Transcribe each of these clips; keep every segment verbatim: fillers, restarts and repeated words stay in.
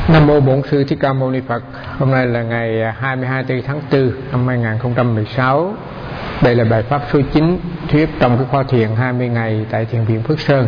Nam mô Bổn Sư Thích Ca Mâu Ni Phật. Hôm nay là ngày hai mươi hai tháng tư năm hai nghìn không trăm mười sáu. Đây là bài pháp số chín thuyết trong cái khóa thiền hai mươi ngày tại Thiền viện Phước Sơn.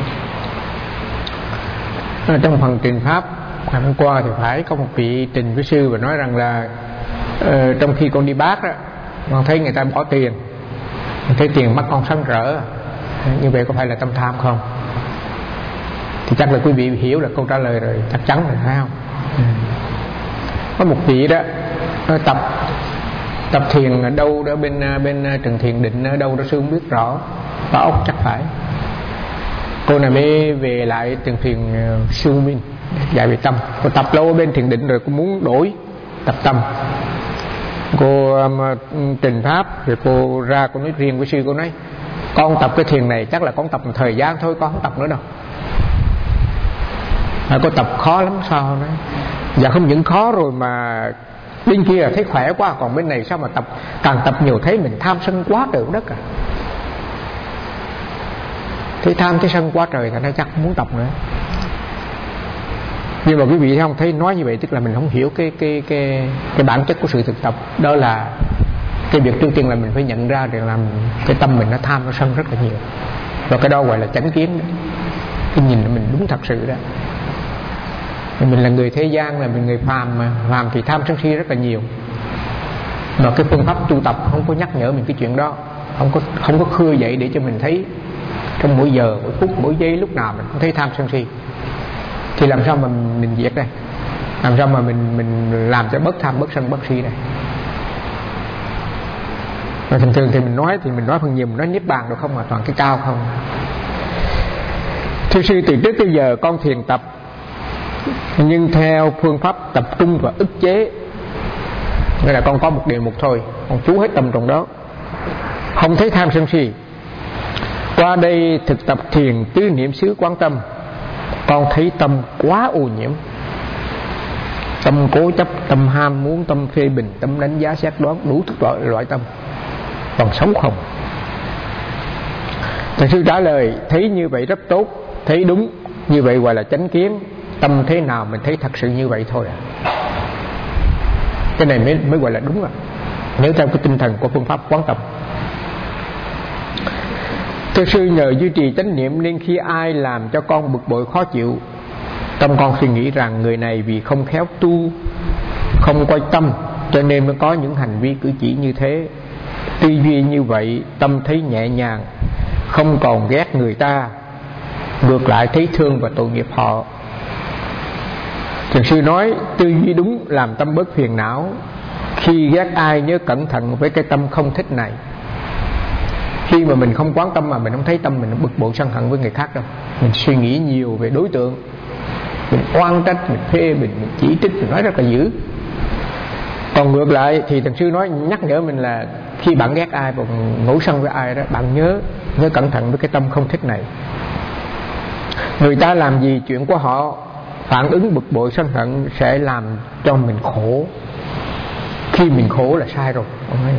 Trong phần trình pháp ngày hôm qua thì phải có một vị trình với sư và nói rằng là uh, trong khi con đi bác đó, con thấy người ta bỏ tiền, con thấy tiền mắt con sáng rỡ, như vậy có phải là tâm tham không? Thì chắc là quý vị hiểu là câu trả lời rồi, chắc chắn rồi phải không? Ừ. Có một vị đó tập tập thiền ở đâu đó bên bên Trần Thiền Định ở đâu đó sư không biết rõ, Bảo Ốc chắc phải. Cô này mới về lại Trần Thiền Sư Minh dạy về tâm. Cô tập lâu ở bên Thiền Định rồi cô muốn đổi tập tâm. Cô um, trình pháp rồi cô ra cô nói riêng với sư, cô nói con tập cái thiền này chắc là con tập một thời gian thôi, con không tập nữa đâu. À, cô tập khó lắm sao đấy? Dạ không những khó rồi mà bên kia là thấy khỏe quá, còn bên này sao mà tập càng tập nhiều thấy mình tham sân quá trời đất à. Thấy tham thấy sân quá trời thành ra chắc không muốn tập nữa. Nhưng mà quý vị thấy không, thấy nói như vậy tức là mình không hiểu cái cái cái cái bản chất của sự thực tập. Đó là cái việc trước tiên là mình phải nhận ra để làm cái tâm mình nó tham nó sân rất là nhiều, và cái đó gọi là chánh kiến đó. Cái nhìn là mình đúng thật sự đó. Mình là người thế gian, là mình người phàm mà phàm thì tham sân si rất là nhiều. Và cái phương pháp tu tập không có nhắc nhở mình cái chuyện đó, không có không có khơi dậy để cho mình thấy trong mỗi giờ, mỗi phút, mỗi giây lúc nào mình cũng thấy tham sân si. Thì làm sao mà mình, mình diệt đây? Làm sao mà mình mình làm cho bất tham, bất sân, bất si đây? Và thường thường thì mình nói thì mình nói phần nhiều, mình nói niết bàn được không, mà toàn cái cao không. Thưa sư, từ trước tới giờ con thiền tập nhưng theo phương pháp tập trung và ức chế, nghĩa là con có một điều mục thôi, con chú hết tâm trong đó, không thấy tham sân si. Qua đây thực tập thiền tứ niệm xứ quán tâm, con thấy tâm quá ô nhiễm. Tâm cố chấp, tâm ham muốn, tâm phê bình, tâm đánh giá xét đoán, đủ thức loại, loại tâm. Còn sống không? Thầy sư trả lời thấy như vậy rất tốt, thấy đúng, như vậy gọi là chánh kiến. Tâm thế nào mình thấy thật sự như vậy thôi à. Cái này mới, mới gọi là đúng à, nếu theo cái tinh thần của phương pháp quán tâm. Thưa sư, nhờ duy trì chánh niệm nên khi ai làm cho con bực bội khó chịu, tâm con suy nghĩ rằng người này vì không khéo tu, không quan tâm cho nên mới có những hành vi cử chỉ như thế. Tư duy như vậy tâm thấy nhẹ nhàng, không còn ghét người ta, ngược lại thấy thương và tội nghiệp họ. Thiền sư nói tư duy đúng làm tâm bớt phiền não. Khi ghét ai nhớ cẩn thận với cái tâm không thích này. Khi mà mình không quán tâm mà mình không thấy tâm mình bực bội sân hận với người khác đâu. Mình suy nghĩ nhiều về đối tượng, mình oan trách, mình phê bình, mình chỉ trích, mình nói rất là dữ. Còn ngược lại thì thiền sư nói nhắc nhở mình là khi bạn ghét ai và ngủ sân với ai đó, bạn nhớ nhớ cẩn thận với cái tâm không thích này. Người ta làm gì chuyện của họ, phản ứng bực bội sân hận sẽ làm cho mình khổ. Khi mình khổ là sai rồi.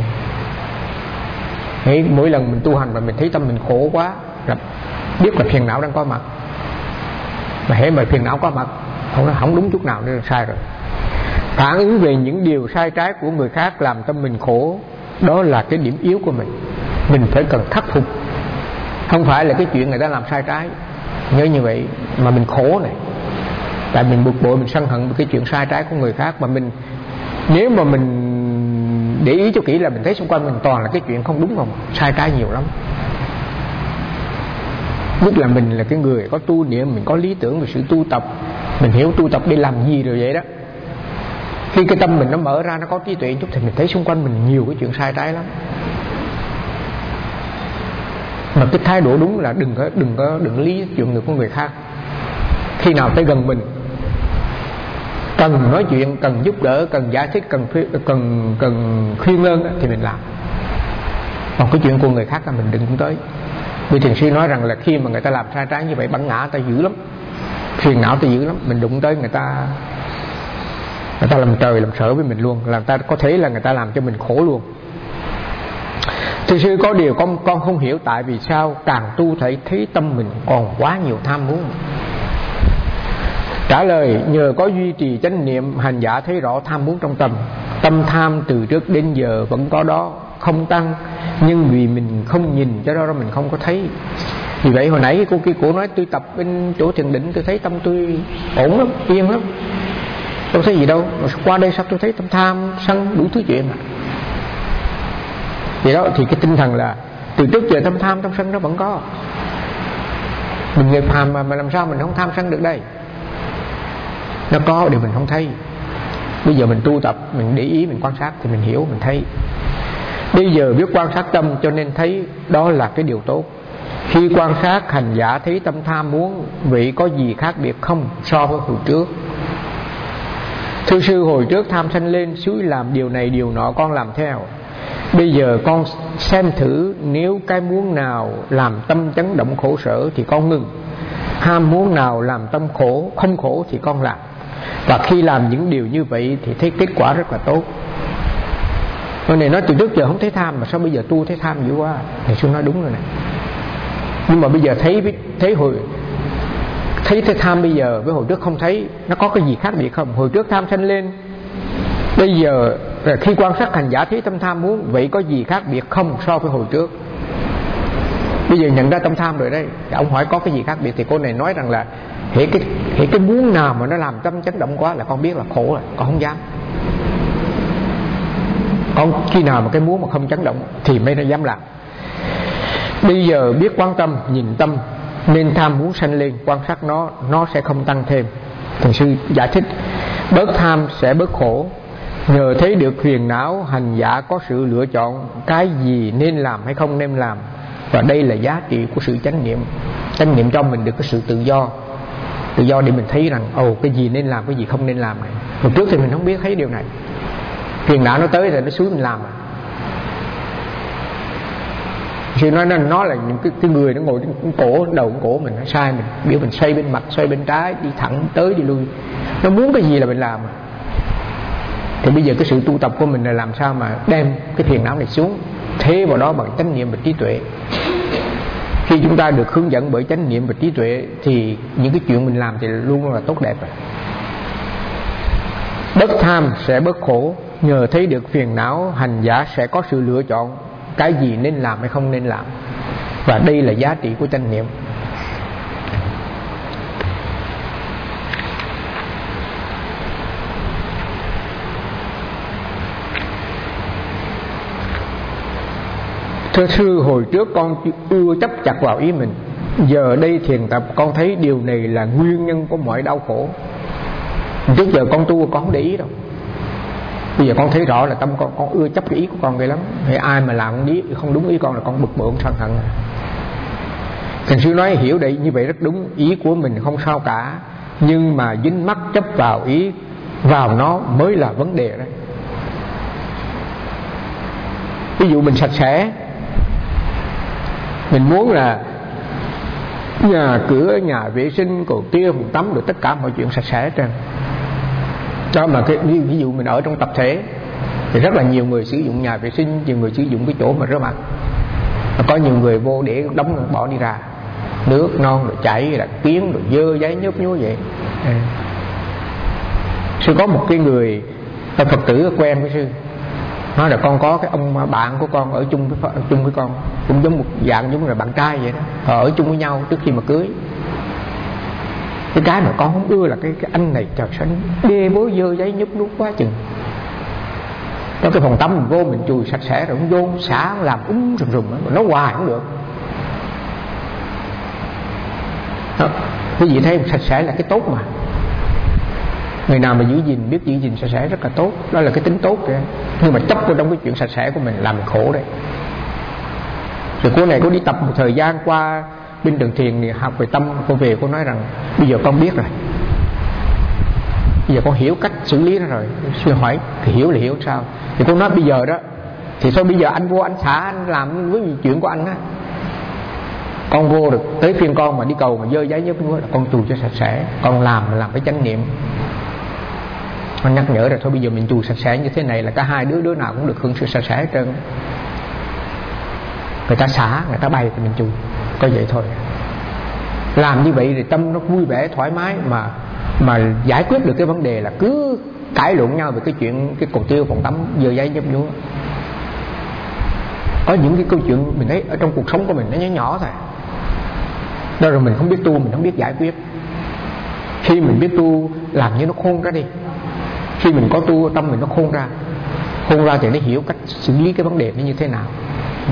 Nghĩ mỗi lần mình tu hành và mình thấy tâm mình khổ quá là biết là phiền não đang có mặt. Mà hễ mà phiền não có mặt không, không đúng chút nào nữa là sai rồi. Phản ứng về những điều sai trái của người khác làm tâm mình khổ, đó là cái điểm yếu của mình. Mình phải cần khắc phục. Không phải là cái chuyện người ta làm sai trái, nhớ như vậy mà mình khổ này. Tại mình bực bội, mình sân hận với cái chuyện sai trái của người khác. Mà mình nếu mà mình để ý cho kỹ là mình thấy xung quanh mình toàn là cái chuyện không đúng, không sai trái nhiều lắm. Nhất là mình là cái người có tu niệm, mình có lý tưởng về sự tu tập, mình hiểu tu tập để làm gì rồi vậy đó. Khi cái tâm mình nó mở ra, nó có trí tuệ chút thì mình thấy xung quanh mình nhiều cái chuyện sai trái lắm. Mà cái thái độ đúng là đừng có đừng có đừng lý chuyện người của người khác. Khi nào tới gần mình, cần nói chuyện, cần giúp đỡ, cần giải thích, cần cần cần khuyên lơn đó, thì mình làm. Còn cái chuyện của người khác là mình đừng cũng tới. Vì thiền sư nói rằng là khi mà người ta làm sai trái như vậy, bản ngã ta dữ lắm, phiền não ta dữ lắm. Mình đụng tới người ta, người ta làm trời làm sợ với mình luôn, làm ta có thể là người ta làm cho mình khổ luôn. Thiền sư có điều con con không hiểu tại vì sao càng tu thấy thấy tâm mình còn quá nhiều tham muốn. Trả lời: nhờ có duy trì chánh niệm, hành giả thấy rõ tham muốn trong tâm. Tâm tham từ trước đến giờ vẫn có đó, không tăng, nhưng vì mình không nhìn cho đó mình không có thấy. Vì vậy hồi nãy cái cô kia cổ nói tôi tập bên chỗ thiền định, tôi thấy tâm tôi ổn lắm, yên lắm, không thấy gì đâu. Mà qua đây sao tôi thấy tâm tham sân đủ thứ chuyện mà. Vậy đó, thì cái tinh thần là từ trước giờ tâm tham tâm sân nó vẫn có. Mình người phàm mà, mà làm sao mình không tham sân được đây? Nó có điều mình không thấy. Bây giờ mình tu tập, mình để ý, mình quan sát thì mình hiểu, mình thấy. Bây giờ biết quan sát tâm cho nên thấy đó là cái điều tốt. Khi quan sát, hành giả thấy tâm tham muốn, vậy có gì khác biệt không so với hồi trước? Thưa sư, hồi trước tham sanh lên, suối làm điều này điều nọ con làm theo. Bây giờ con xem thử, nếu cái muốn nào làm tâm chấn động khổ sở thì con ngừng. Ham muốn nào làm tâm khổ không khổ thì con làm. Và khi làm những điều như vậy thì thấy kết quả rất là tốt. Người này nói từ trước giờ không thấy tham, mà sao bây giờ tu thấy tham dữ quá? Thầy sư nói đúng rồi này. Nhưng mà bây giờ thấy thấy hồi thấy thấy tham bây giờ với hồi trước không thấy, nó có cái gì khác biệt không? Hồi trước tham sanh lên, bây giờ khi quan sát hành giả thấy tâm tham muốn, vậy có gì khác biệt không so với hồi trước? Bây giờ nhận ra tâm tham rồi đấy. Ông hỏi có cái gì khác biệt, thì cô này nói rằng là hệ cái, hệ cái muốn nào mà nó làm tâm chấn động quá là con biết là khổ rồi, con không dám. Con khi nào mà cái muốn mà không chấn động thì mới dám làm. Bây giờ biết quán tâm, nhìn tâm, nên tham muốn sanh lên, quan sát nó, nó sẽ không tăng thêm. Thiền sư giải thích: bớt tham sẽ bớt khổ. Nhờ thấy được phiền não, hành giả có sự lựa chọn cái gì nên làm hay không nên làm. Và đây là giá trị của sự chánh niệm. Chánh niệm cho mình được cái sự tự do, tự do để mình thấy rằng ồ, cái gì nên làm, cái gì không nên làm này. Hồi trước thì mình không biết thấy điều này. Phiền não nó tới rồi nó xúi mình làm à. Sư nói nó là những cái, cái người nó ngồi trên cổ, đầu cổ mình, nó sai mình, biểu mình xoay bên mặt, xoay bên trái, đi thẳng tới đi lui. Nó muốn cái gì là mình làm. Thì bây giờ cái sự tu tập của mình là làm sao mà đem cái phiền não này xuống, thế vào đó bằng chánh niệm và trí tuệ. Khi chúng ta được hướng dẫn bởi chánh niệm và trí tuệ thì những cái chuyện mình làm thì luôn là tốt đẹp rồi. Bớt tham sẽ bớt khổ. Nhờ thấy được phiền não, hành giả sẽ có sự lựa chọn cái gì nên làm hay không nên làm. Và đây là giá trị của chánh niệm. Thưa sư, hồi trước con ưa chấp chặt vào ý mình. Giờ đây thiền tập con thấy điều này là nguyên nhân của mọi đau khổ. Trước giờ con tu con không để ý đâu. Bây giờ con thấy rõ là tâm con, con ưa chấp cái ý của con ghê lắm. Hay ai mà làm ý, không đúng ý con là con bực bội, sân hận. Thiền sư nói hiểu đây như vậy rất đúng. Ý của mình không sao cả, nhưng mà dính mắc chấp vào ý, vào nó mới là vấn đề đấy. Ví dụ mình sạch sẽ, mình muốn là nhà cửa, nhà vệ sinh, cầu tiêu, phòng tắm, rồi tất cả mọi chuyện sạch sẽ hết trơn. Đó mà cái, ví dụ mình ở trong tập thể thì rất là nhiều người sử dụng nhà vệ sinh, nhiều người sử dụng cái chỗ mà rửa mặt. Có nhiều người vô để đóng bỏ đi ra, nước non rồi chảy là kiến rồi dơ giấy nhớp nhúa vậy. À. Sư có một cái người Phật tử quen với sư, nói là con có cái ông bạn của con ở chung với ở chung với con, cũng giống một dạng giống là bạn trai vậy đó, họ ở chung với nhau trước khi mà cưới. Cái cái mà con không ưa là cái, cái anh này trời sao đê bối dơ giấy nhúp nút quá chừng. Trong cái phòng tắm mình vô mình chùi sạch sẽ rồi cũng vô xả làm úng rùm rùm mà nó hoài không được. Đó, quý vị thấy sạch sẽ là cái tốt mà. Người nào mà giữ gìn, biết giữ gìn sạch sẽ rất là tốt, đó là cái tính tốt kìa. Nhưng mà chấp vào trong cái chuyện sạch sẽ của mình làm mình khổ đấy. Rồi cô này cô đi tập một thời gian qua bên Đường Thiền thì học về tâm, cô về cô nói rằng bây giờ con biết rồi, bây giờ con hiểu cách xử lý nó rồi. Sư hỏi thì hiểu là hiểu sao? Thì cô nói bây giờ đó thì sao bây giờ anh vô anh xả anh làm với chuyện của anh á, con vô được tới phiên con mà đi cầu mà dơ giấy nhớp nhúa là con chùi cho sạch sẽ, con làm là làm với chánh niệm. Con nhắc nhở rồi thôi bây giờ mình chùi sạch sẽ như thế này là cả hai đứa đứa nào cũng được hưởng sự sạch sẽ hết trơn. Người ta xả, người ta bay thì mình chùi, có vậy thôi. Làm như vậy thì tâm nó vui vẻ thoải mái, mà mà giải quyết được cái vấn đề là cứ cãi lộn nhau về cái chuyện cái cột tiêu phòng tắm dơ giấy nhấp nhúa. Có những cái câu chuyện mình thấy ở trong cuộc sống của mình nó nhỏ nhỏ thôi, đó rồi mình không biết tu, mình không biết giải quyết. Khi mình biết tu, làm như nó khôn ra đi. Khi mình có tu, tâm mình nó khôn ra, khôn ra thì nó hiểu cách xử lý cái vấn đề nó như thế nào. ừ.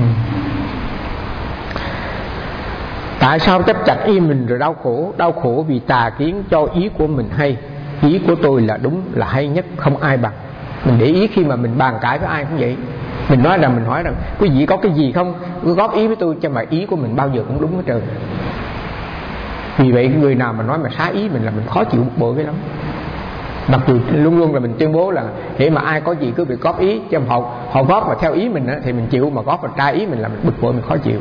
Tại sao chấp chặt im mình rồi đau khổ? Đau khổ vì tà kiến cho ý của mình hay, ý của tôi là đúng, là hay nhất, không ai bằng. Mình để ý khi mà mình bàn cãi với ai cũng vậy. Mình nói rằng, mình hỏi rằng quý vị có cái gì không, cứ góp ý với tôi, cho mà ý của mình bao giờ cũng đúng hết trơn. Vì vậy người nào mà nói mà xá ý mình là mình khó chịu bực bội cái lắm. Mặc dù luôn luôn là mình tuyên bố là để mà ai có gì cứ việc góp ý, chứ họ, họ góp mà theo ý mình á, thì mình chịu, mà góp mà trái ý mình là mình bực bội, mình khó chịu.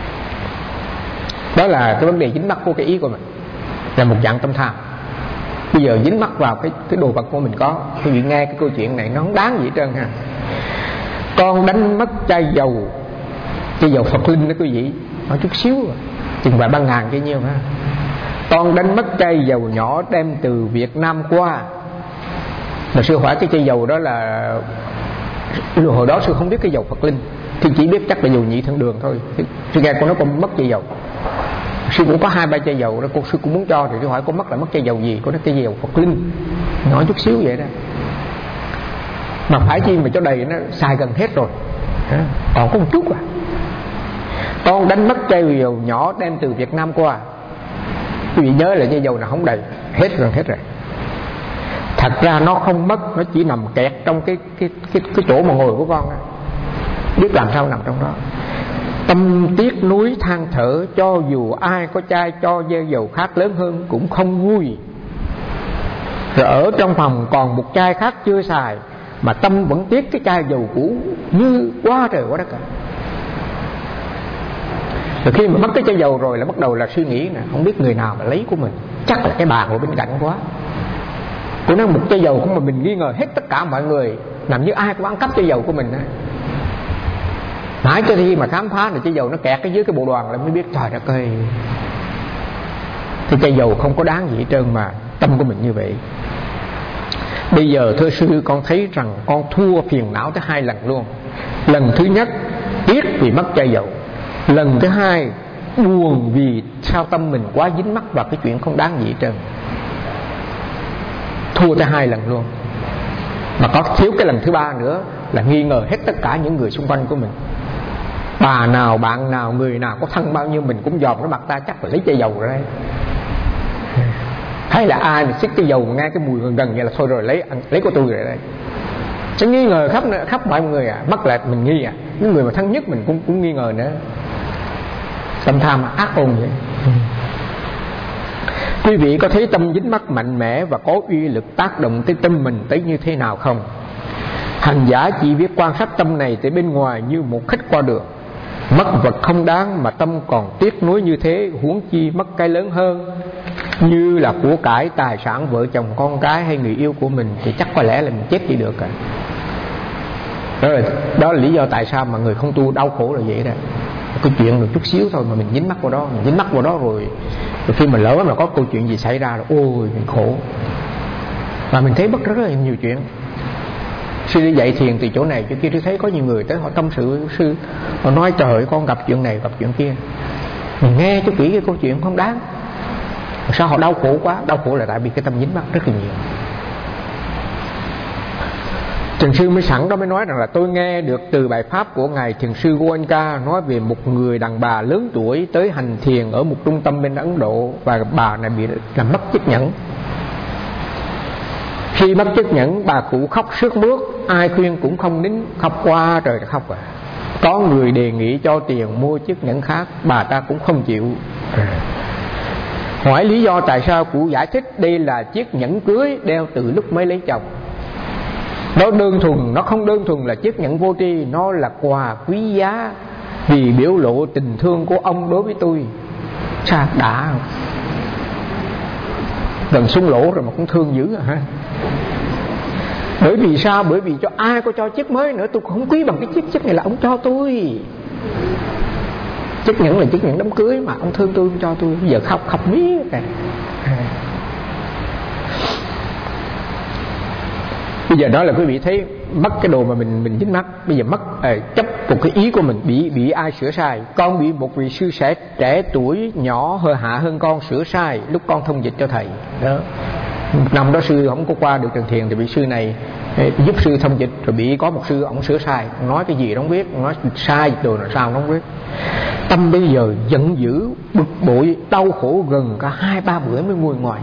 Đó là cái vấn đề dính mắc của cái ý của mình, là một dạng tâm tham. Bây giờ dính mắc vào cái, cái đồ vật của mình có. Quý vị nghe cái câu chuyện này nó không đáng gì hết trơn ha. Con đánh mất chai dầu, chai dầu Phật linh đó quý vị, nói chút xíu rồi, chừng vài ba ngàn chứ nhiêu ha. Con đánh mất chai dầu nhỏ đem từ Việt Nam qua. Mà sư hỏi cái chai dầu đó là, hồi đó sư không biết cái dầu Phật linh, thì chỉ biết chắc là dầu nhị thân đường thôi. Sư nghe con nói con mất chai dầu, sư cũng có hai ba chai dầu đó, cô sư cũng muốn cho, thì sư hỏi con mất là mất chai dầu gì? Cô nói chai dầu Phật linh, nói chút xíu vậy đó. Mà phải chi mà cho đầy, nó xài gần hết rồi, còn có một chút à. Con đánh mất chai dầu nhỏ đem từ Việt Nam qua. Quý vị nhớ là chai dầu nào không đầy, hết rồi, hết rồi. Thật ra nó không mất, nó chỉ nằm kẹt trong cái cái cái cái chỗ mà ngồi của con á. Biết làm sao nằm trong đó. Tâm tiếc nuối than thở, cho dù ai có chai cho dầu khác lớn hơn cũng không vui. Rồi ở trong phòng còn một chai khác chưa xài, mà tâm vẫn tiếc cái chai dầu cũ như quá trời quá đất cả. Rồi khi mà mất cái chai dầu rồi là bắt đầu là suy nghĩ nè, không biết người nào mà lấy của mình, chắc là cái bà ngồi bên cạnh quá. Cô nói một chai dầu cũng mà mình nghi ngờ hết tất cả mọi người, làm như ai cũng ăn cắp chai dầu của mình á. Mãi cho khi mà khám phá là chai dầu nó kẹt ở dưới cái bộ đoàn là mới biết trời đất ơi, thì chai dầu không có đáng gì hết trơn mà tâm của mình như vậy. Bây giờ thưa sư, con thấy rằng con thua phiền não tới hai lần luôn. Lần thứ nhất tiếc vì mất chai dầu, lần thứ hai buồn vì sao tâm mình quá dính mắc vào cái chuyện không đáng gì hết trơn. Thua tới hai lần luôn. Mà có thiếu cái lần thứ ba nữa là nghi ngờ hết tất cả những người xung quanh của mình. Bà nào, bạn nào, người nào có thân bao nhiêu mình cũng dòm cái mặt ta, chắc là lấy chai dầu rồi đây. Hay là ai mà xích cái dầu nghe cái mùi gần gần vậy là thôi rồi, lấy lấy của tôi rồi đây. Sẽ nghi ngờ khắp khắp mọi người à, mất lại mình nghi à, những người mà thân nhất mình cũng cũng nghi ngờ nữa. Tâm tham ác ôn vậy. Quý vị có thấy tâm dính mắc mạnh mẽ và có uy lực tác động tới tâm mình tới như thế nào không? Hành giả chỉ biết quan sát tâm này từ bên ngoài như một khách qua đường. Mất vật không đáng mà tâm còn tiếc nuối như thế, huống chi mất cái lớn hơn như là của cải, tài sản, vợ chồng, con cái hay người yêu của mình, thì chắc có lẽ là mình chết đi được à. Đó là, đó là lý do tại sao mà người không tu đau khổ là vậy đó. Cái chuyện được chút xíu thôi mà mình dính mắc vào đó, mình dính mắc vào đó rồi, rồi khi mà lỡ mà có câu chuyện gì xảy ra rồi, ôi mình khổ. Và mình thấy bất rất là nhiều chuyện. Sư đi dạy thiền từ chỗ này chỗ kia, tôi thấy có nhiều người tới họ tâm sự với sư, họ nói trời ơi con gặp chuyện này gặp chuyện kia. Mình nghe cho kỹ cái câu chuyện không đáng. Sao họ đau khổ quá? Đau khổ là tại vì cái tâm dính mắc rất là nhiều. Thiền sư mới sẵn đó mới nói rằng là tôi nghe được từ bài pháp của ngài thiền sư Goenka nói về một người đàn bà lớn tuổi tới hành thiền ở một trung tâm bên Ấn Độ, và bà này bị làm mất chiếc nhẫn. Khi mất chiếc nhẫn, bà cụ khóc sướt mướt, ai khuyên cũng không nín, khóc qua trời khóc à. Có người đề nghị cho tiền mua chiếc nhẫn khác, bà ta cũng không chịu. Hỏi lý do tại sao, cụ giải thích đây là chiếc nhẫn cưới đeo từ lúc mới lấy chồng. Nó đơn thuần, nó không đơn thuần là chiếc nhẫn vô tri, nó là quà quý giá vì biểu lộ tình thương của ông đối với tôi. Sao đã không? Gần xuống lỗ rồi mà cũng thương dữ à ha. Bởi vì sao? Bởi vì cho ai có cho chiếc mới nữa tôi cũng không quý bằng cái chiếc chiếc này là ông cho tôi. Chiếc nhẫn là chiếc nhẫn đám cưới mà ông thương tôi, ông cho tôi. Bây giờ khóc khóc miết à. Bây giờ đó là quý vị thấy mất cái đồ mà mình mình dính mắc. Bây giờ mất à, chấp một cái ý của mình, bị bị ai sửa sai. Con bị một vị sư sẻ trẻ tuổi nhỏ hơi hạ hơn con sửa sai lúc con thông dịch cho thầy đó. Năm đó sư không có qua được Trần Thiền thì bị sư này giúp sư thông dịch, rồi bị có một sư ổng sửa sai, nói cái gì không biết, nói sai đồ là sao không biết. Tâm bây giờ giận dữ, bực bội, đau khổ gần cả hai ba bữa mới nguôi ngoai.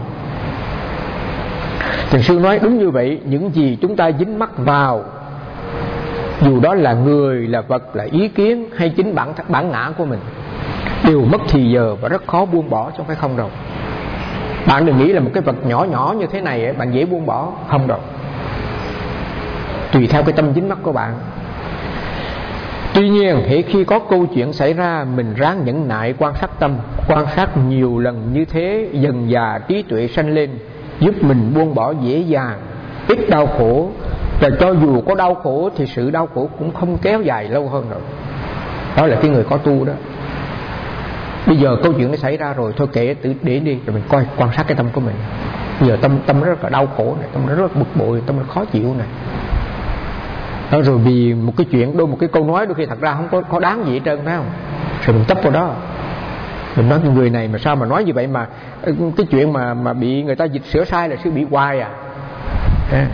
Thiền sư nói đúng như vậy, những gì chúng ta dính mắc vào, dù đó là người, là vật, là ý kiến hay chính bản bản ngã của mình, đều mất thì giờ và rất khó buông bỏ, chứ không phải không đâu. Bạn đừng nghĩ là một cái vật nhỏ nhỏ như thế này bạn dễ buông bỏ, không đâu. Tùy theo cái tâm dính mắc của bạn. Tuy nhiên hễ khi có câu chuyện xảy ra, mình ráng nhẫn nại quan sát tâm, quan sát nhiều lần như thế, dần dà trí tuệ sanh lên, giúp mình buông bỏ dễ dàng, ít đau khổ. Và cho dù có đau khổ thì sự đau khổ cũng không kéo dài lâu hơn rồi. Đó là cái người có tu đó. Bây giờ câu chuyện nó xảy ra rồi, thôi kệ tự để đi, rồi mình coi quan sát cái tâm của mình. Bây giờ tâm tâm rất là đau khổ này, tâm nó rất là bực bội, tâm nó khó chịu này. Đó, rồi vì một cái chuyện, đôi một cái câu nói đôi khi thật ra không có, có đáng gì hết trơn, phải không? Rồi mình chấp vào đó, mình nói cái người này mà sao mà nói như vậy, mà cái chuyện mà mà bị người ta dịch sửa sai là sư bị hoài à. à.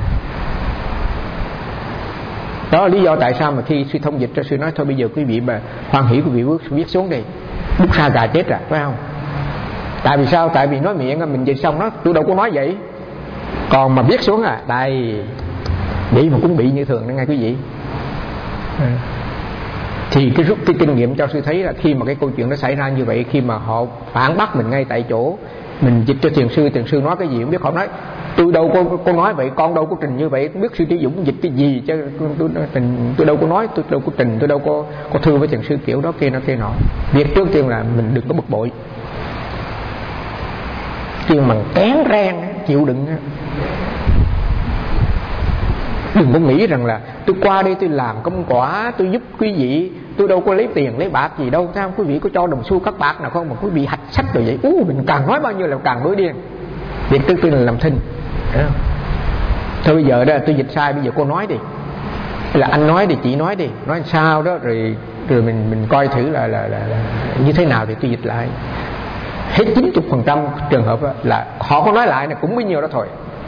Đó là lý do tại sao mà khi sư thông dịch cho sư nói thôi bây giờ quý vị mà hoan hỷ quý vị viết, viết xuống đi, bút sa gà chết rồi, phải không? Tại vì sao? Tại vì nói miệng mình dịch xong đó, tôi đâu có nói vậy. Còn mà viết xuống à, đây vậy mà cũng bị như thường đó nghe quý vị. à. Thì cái rút cái kinh nghiệm cho sư thấy là khi mà cái câu chuyện nó xảy ra như vậy, khi mà họ phản bác mình ngay tại chỗ, mình dịch cho thiền sư, thiền sư nói cái gì không biết, họ nói tôi đâu có, có nói vậy, con đâu có trình như vậy, không biết sư Trí Dũng dịch cái gì chứ tôi, tôi, tôi đâu có nói, tôi đâu có trình, tôi đâu có có thư với thiền sư kiểu đó kia nó kia nọ. Việc trước tiên là mình đừng có bực bội, chứ mà kén ren chịu đựng. Đừng có nghĩ rằng là tôi qua đây tôi làm công quả, tôi giúp quý vị, tôi đâu có lấy tiền lấy bạc gì đâu, sao quý vị có cho đồng xu các bạc nào không mà quý vị hạch sách rồi vậy. Ú, mình càng nói bao nhiêu là càng nổi điên. Việc trước tiên là làm thinh. Thôi bây giờ đó tôi dịch sai, bây giờ cô nói đi, là anh nói đi, chị nói đi, nói sao đó, rồi rồi mình mình coi thử là là, là, là như thế nào thì tôi dịch lại. Hết chín mươi phần trăm trường hợp là họ có nói lại là cũng bấy nhiêu đó thôi.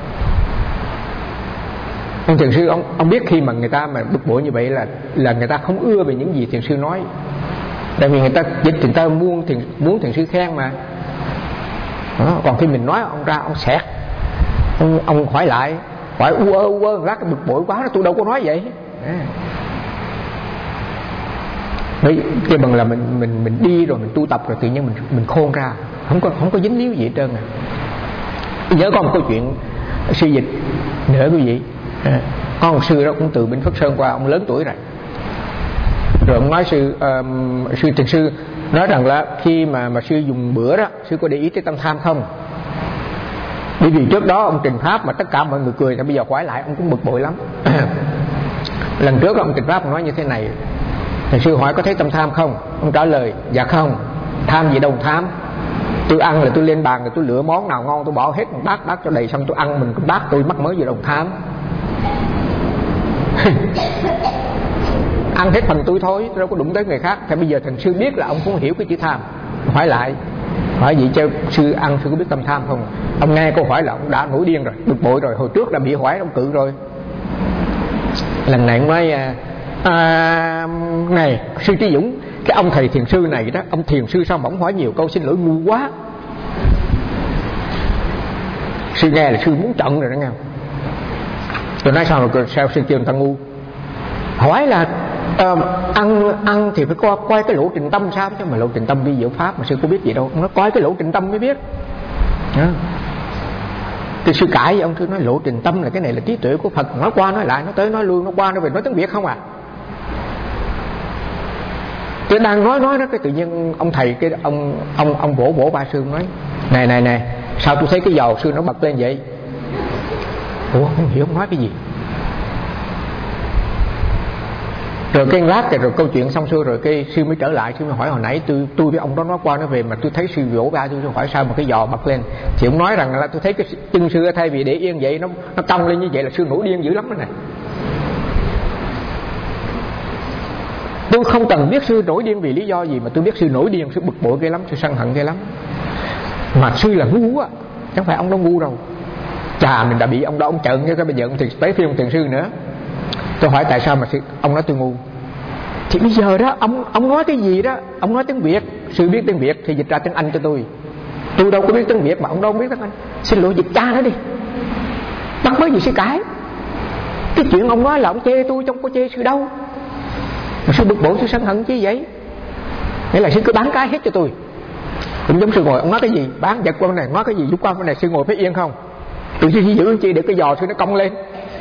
Ông thiền sư ông ông biết khi mà người ta mà bực bội như vậy là là người ta không ưa về những gì thiền sư nói. Tại vì người ta dịch thì người ta muốn thiền muốn thiền sư khen mà. Đó, còn khi mình nói ông ra ông xẹt, ông ông hỏi lại, hỏi u ơ u ơ lát bực bội quá, tôi đâu có nói vậy. Đấy, cái bằng là mình mình mình đi rồi mình tu tập rồi tự nhiên mình mình khôn ra, không có không có dính líu gì hết trơn à. Nhớ có một câu chuyện sư dịch nữa quý vị. À, có một sư đó cũng từ bên Phước Sơn qua, ông lớn tuổi rồi. Rồi ông nói sư uh, sư thiền sư nói rằng là khi mà mà sư dùng bữa đó, sư có để ý tới tâm tham không? Bởi vì trước đó ông trình pháp mà tất cả mọi người cười, thì bây giờ quay lại ông cũng bực bội lắm. Lần trước ông trình pháp ông nói như thế này, thiền sư hỏi có thấy tâm tham không? Ông trả lời dạ không. Tham gì đâu tham, tôi ăn là tôi lên bàn rồi tôi lựa món nào ngon tôi bỏ hết một bát bát cho đầy xong tôi ăn mình cái bát tôi mắc mới gì đâu tham. Ăn hết phần tôi thôi, tôi đâu có đụng tới người khác. Thì bây giờ thiền sư biết là ông cũng hiểu cái chữ tham. Hỏi lại, hỏi vậy cho sư ăn sư có biết tâm tham không? Ông nghe câu hỏi là ông đã nổi điên rồi, bực bội rồi. Hồi trước là bị hỏi ông cự rồi. Lần này ông nói à, này sư Trí Dũng, cái ông thầy thiền sư này đó, ông thiền sư sao mà ông hỏi nhiều câu xin lỗi ngu quá. Sư nghe là sư muốn trận rồi đó nghe. Rồi nói sao rồi sao sư kêu người ta ngu? Hỏi là uh, ăn ăn thì phải coi, coi cái lộ trình tâm sao, chứ mà lộ trình tâm vi diệu pháp mà sư có biết gì đâu. Ông nói coi cái lộ trình tâm mới biết. Đó. Thì sư cãi với ông, sư nói lộ trình tâm là cái này là trí tuệ của Phật, nói qua nói lại, nói tới nói lui, nói qua nói về, nói tiếng Việt không à. Tôi đang nói nói đó, cái tự nhiên ông thầy cái ông ông ông vỗ vỗ ba sư nói này này này, sao tôi thấy cái dầu sư nó bật lên vậy? Ủa không hiểu ông nói cái gì. Rồi cái lát rồi, rồi câu chuyện xong xuôi rồi cái sư mới trở lại, sư mới hỏi hồi nãy tôi tôi với ông đó nói qua nói về mà tôi thấy sư vỗ ba tôi, tôi hỏi sao mà cái giò bật lên. Thì ông nói rằng là tôi thấy cái chân sư thay vì để yên vậy nó nó cong lên như vậy là sư nổi điên dữ lắm đó này. Tôi không cần biết sư nổi điên vì lý do gì, mà tôi biết sư nổi điên, sư bực bội ghê lắm, sư sân hận ghê lắm. Mà sư là ngu á, chẳng phải ông đó ngu đâu. Chà, mình đã bị ông đó ông trợn cho cái bây giờ ông thì tới phiên ông thiền sư nữa. Tôi hỏi tại sao mà sư, ông nói tôi ngu. Thì bây giờ đó ông ông nói cái gì đó, ông nói tiếng Việt, sư biết tiếng Việt thì dịch ra tiếng Anh cho tôi. Tôi đâu có biết tiếng Việt mà ông đâu không biết tiếng Anh. Xin lỗi dịch cha nó đi, bắt mới gì sư cãi. Cái chuyện ông nói là ông chê tôi, trong có chê sư đâu. Mà sư bực bội, sư sân hận chứ vậy. Nghĩa là sư cứ bán cái hết cho tôi. Cũng giống sư ngồi, ông nói cái gì bán giật qua bên này, nói cái gì giúp qua bên này, sư ngồi phải yên không. Tôi chỉ giữ chi để cái giò sư nó cong lên.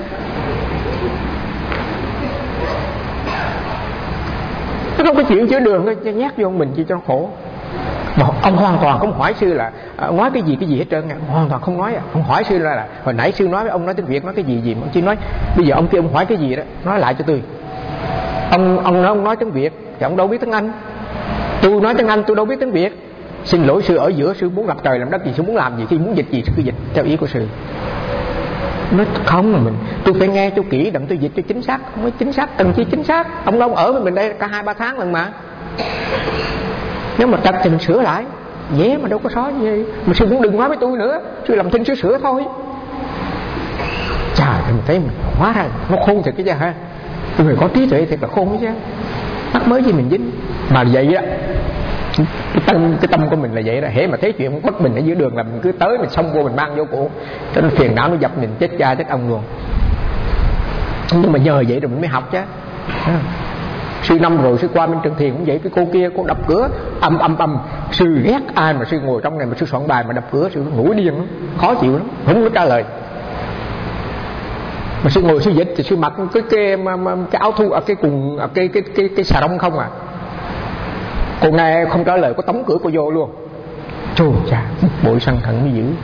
Nó không có chuyện chữa đường nó nhát vô mình chi cho nó khổ. Mà ông hoàn toàn không hỏi sư là à, nói cái gì cái gì hết trơn, hoàn toàn không nói. Ông hỏi sư là, là hồi nãy sư nói với ông nói tiếng Việt nói cái gì gì, mà ông chỉ nói bây giờ ông kêu ông hỏi cái gì đó nói lại cho tôi. Ông ông nói ông nói tiếng Việt thì ông đâu biết tiếng Anh. Tôi nói tiếng Anh tôi đâu biết tiếng Việt. Xin lỗi sư, ở giữa sư muốn làm trời làm đất gì, sư muốn làm gì, khi muốn dịch gì sư cứ dịch theo ý của sư. Nói không, mà mình tôi phải nghe cho kỹ đặng tôi dịch cho chính xác. Không phải chính xác, cần chi chính xác. Ông đâu ở với mình đây cả hai ba tháng lần mà. Nếu mà trật thì mình sửa lại, dễ mà đâu có xóa gì. Mà sư cũng đừng nói với tôi nữa, sư làm thinh sư sửa thôi. Trời, mình thấy mình hóa ra nó khôn thiệt cái chứ ha. Người có trí tuệ thiệt là khôn chứ. Mắc mới gì mình dính. Mà vậy á, cái tâm, cái tâm của mình là vậy đó. Hễ mà thấy chuyện bất bình ở giữa đường là mình cứ tới mình xông vô mình mang vô cổ, cho nên phiền não nó dập mình chết cha chết ông luôn. Nhưng mà nhờ vậy rồi mình mới học chứ. Sư năm rồi sư qua bên Trần Thiền cũng vậy. Cái cô kia cô đập cửa âm âm âm. Sư ghét ai mà sư ngồi trong này mà sư soạn bài mà đập cửa, sư ngủ điên lắm, khó chịu lắm, không có trả lời. Mà sư ngồi sư dịch thì sư mặc cái cái, cái, cái áo thu, cái quần, cái cái cái cái xà đông không à. Cô nghe không trả lời, có tống cửa cô vô luôn. Trời cha, bội sân hận mới dữ.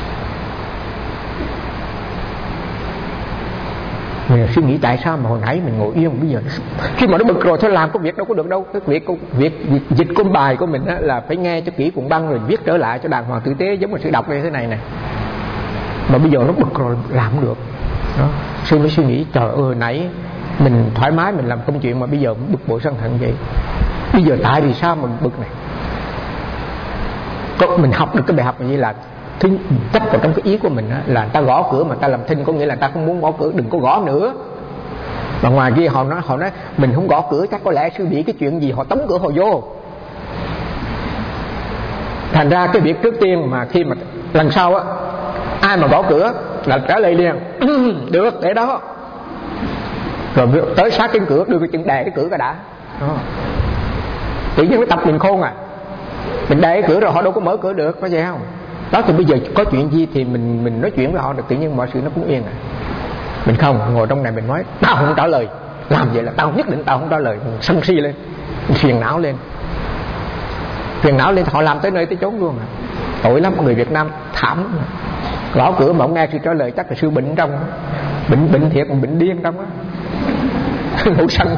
Mình suy nghĩ tại sao mà hồi nãy mình ngồi yên, bây giờ khi mà nó bực rồi thôi làm có việc đâu có được đâu. Cái việc việc, việc dịch con bài của mình á, là phải nghe cho kỹ cuộn băng rồi viết trở lại cho đàng hoàng tử tế, giống như sự đọc như thế này này. Mà bây giờ nó bực rồi làm không được đó. Sư mới suy nghĩ trời ơi, nãy mình thoải mái mình làm công chuyện mà bây giờ bực bội sân hận vậy. Bây giờ tại vì sao mà mình bực này. Có mình học được cái bài học như là thứ chấp vào trong cái ý của mình á, là ta gõ cửa mà ta làm thinh, có nghĩa là ta không muốn gõ cửa, đừng có gõ nữa. Mà ngoài kia họ nói họ nói mình không gõ cửa chắc có lẽ sư bị cái chuyện gì họ tống cửa họ vô. Thành ra cái việc trước tiên mà khi mà lần sau á, ai mà gõ cửa là trả lời liền được để đó. Rồi tới sát cái cửa đưa cái chân đè cái cửa cả đã đó. Tự nhiên cái tập mình khôn à. Mình đẩy cửa rồi họ đâu có mở cửa được, có vậy không? Đó thì bây giờ có chuyện gì thì mình mình nói chuyện với họ được, tự nhiên mọi sự nó cũng yên à. Mình không, ngồi trong này mình nói tao không trả lời, làm vậy là tao nhất định tao không trả lời, mình sân si lên, mình phiền não lên. Phiền não lên họ làm tới nơi tới chốn luôn à. Tội lắm, người Việt Nam thảm lắm. Gõ cửa mà không nghe sư trả lời chắc là sư bệnh trong, bệnh bệnh thiệt, còn bệnh điên trong á. Ngủ sân.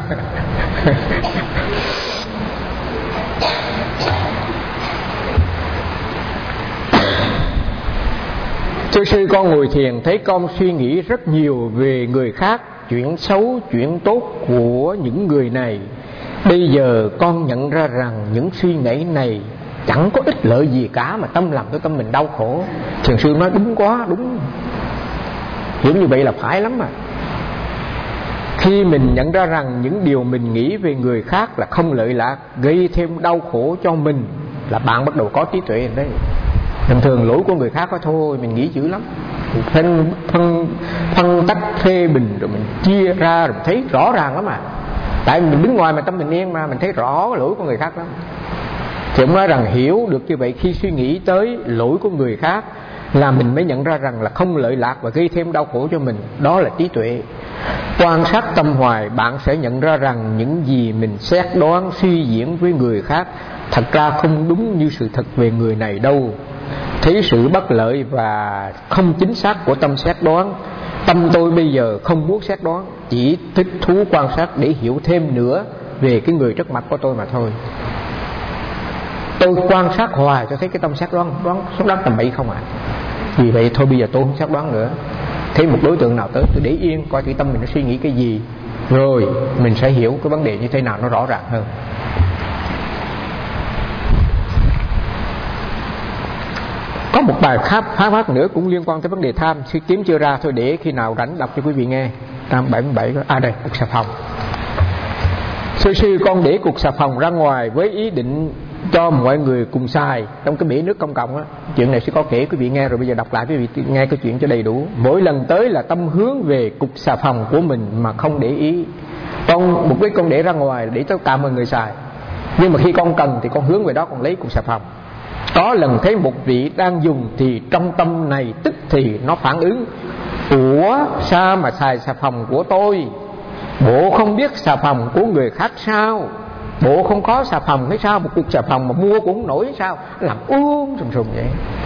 Thưa sư, con ngồi thiền thấy con suy nghĩ rất nhiều về người khác, chuyện xấu, chuyện tốt của những người này. Bây giờ con nhận ra rằng những suy nghĩ này chẳng có ích lợi gì cả, mà tâm làm cho tâm mình đau khổ. Thiền sư nói đúng quá, đúng. Hiểu như vậy là phải lắm mà. Khi mình nhận ra rằng những điều mình nghĩ về người khác là không lợi lạc, gây thêm đau khổ cho mình, là bạn bắt đầu có trí tuệ rồi đấy. Thường thường lỗi của người khác đó thôi, mình nghĩ dữ lắm, phân, phân, phân tách phê bình rồi mình chia ra rồi mình thấy rõ ràng lắm mà. Tại mình đứng ngoài mà tâm mình yên mà, mình thấy rõ lỗi của người khác lắm. Thì ông nói rằng hiểu được như vậy, khi suy nghĩ tới lỗi của người khác là mình mới nhận ra rằng là không lợi lạc và gây thêm đau khổ cho mình. Đó là trí tuệ. Quan sát tâm hoài, bạn sẽ nhận ra rằng những gì mình xét đoán suy diễn với người khác thật ra không đúng như sự thật về người này đâu. Thấy sự bất lợi và không chính xác của tâm xét đoán Tâm tôi bây giờ không muốn xét đoán, chỉ thích thú quan sát để hiểu thêm nữa về cái người trước mặt của tôi mà thôi. Tôi quan sát hoài cho thấy cái tâm xét đoán đoán xét đoán tầm bậy không à. Vì vậy thôi bây giờ tôi không xét đoán nữa. Thấy một đối tượng nào tới, tôi để yên coi cái tâm mình nó suy nghĩ cái gì, rồi mình sẽ hiểu cái vấn đề như thế nào nó rõ ràng hơn. Có một bài khác phá phát nữa cũng liên quan tới vấn đề tham, sư kiếm chưa ra, thôi để khi nào rảnh đọc cho quý vị nghe. Trang bảy mươi bảy, à đây, cục xà phòng. Sư sư con để cục xà phòng ra ngoài với ý định cho mọi người cùng xài trong cái bể nước công cộng á. Chuyện này sẽ có kể quý vị nghe rồi, bây giờ đọc lại quý vị nghe cái chuyện cho đầy đủ. Mỗi lần tới là tâm hướng về cục xà phòng của mình mà không để ý. Con mục đích con để ra ngoài để cho cả mọi người xài, nhưng mà khi con cần thì con hướng về đó, con lấy cục xà phòng. Có lần thấy một vị đang dùng thì trong tâm này tức thì nó phản ứng: ủa sao mà xài xà phòng của tôi? Bộ không biết xà phòng của người khác sao? Bộ không có xà phòng hay sao? Một cục xà phòng mà mua cũng không nổi hay sao? Làm uống sùng sùng vậy.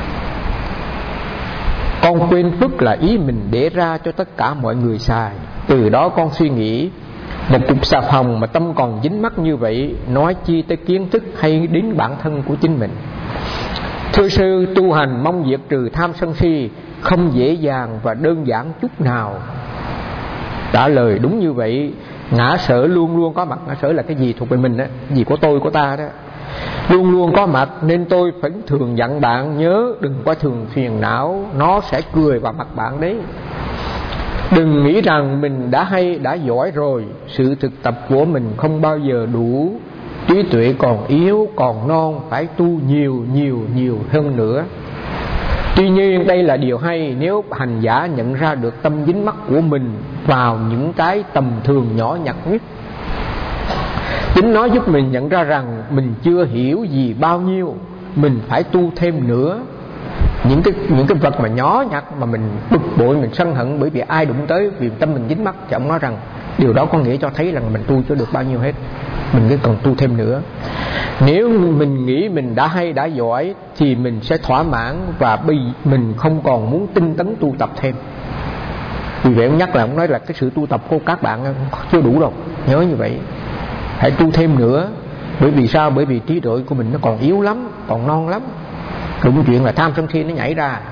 Con quên phức là ý mình để ra cho tất cả mọi người xài. Từ đó con suy nghĩ, một cục xà phòng mà tâm còn dính mắc như vậy, nói chi tới kiến thức hay đến bản thân của chính mình. Thưa sư, tu hành mong diệt trừ tham sân si không dễ dàng và đơn giản chút nào. Trả lời đúng như vậy. Ngã sở luôn luôn có mặt. Ngã sở là cái gì thuộc về mình đó, gì của tôi, của ta đó, luôn luôn có mặt. Nên tôi phải thường dặn bạn nhớ đừng có thường phiền não, nó sẽ cười vào mặt bạn đấy. Đừng nghĩ rằng mình đã hay, đã giỏi rồi. Sự thực tập của mình không bao giờ đủ. Trí tuệ còn yếu, còn non, phải tu nhiều nhiều nhiều hơn nữa. Tuy nhiên đây là điều hay nếu hành giả nhận ra được tâm dính mắc của mình vào những cái tầm thường nhỏ nhặt nhất. Chính nó giúp mình nhận ra rằng mình chưa hiểu gì bao nhiêu, mình phải tu thêm nữa. Những cái những cái vật mà nhỏ nhặt mà mình bực bội, mình sân hận bởi vì ai đụng tới, vì tâm mình dính mắc, thì ông nói rằng điều đó có nghĩa cho thấy rằng mình tu chưa được bao nhiêu hết, mình cứ cần tu thêm nữa. Nếu mình nghĩ mình đã hay, đã giỏi thì mình sẽ thỏa mãn và bây mình không còn muốn tinh tấn tu tập thêm. Vì vậy ông nhắc là ông nói là cái sự tu tập của các bạn chưa đủ đâu, nhớ như vậy, hãy tu thêm nữa. Bởi vì sao? Bởi vì trí tuệ của mình nó còn yếu lắm, còn non lắm. Đúng chuyện là tham sân si nó nhảy ra.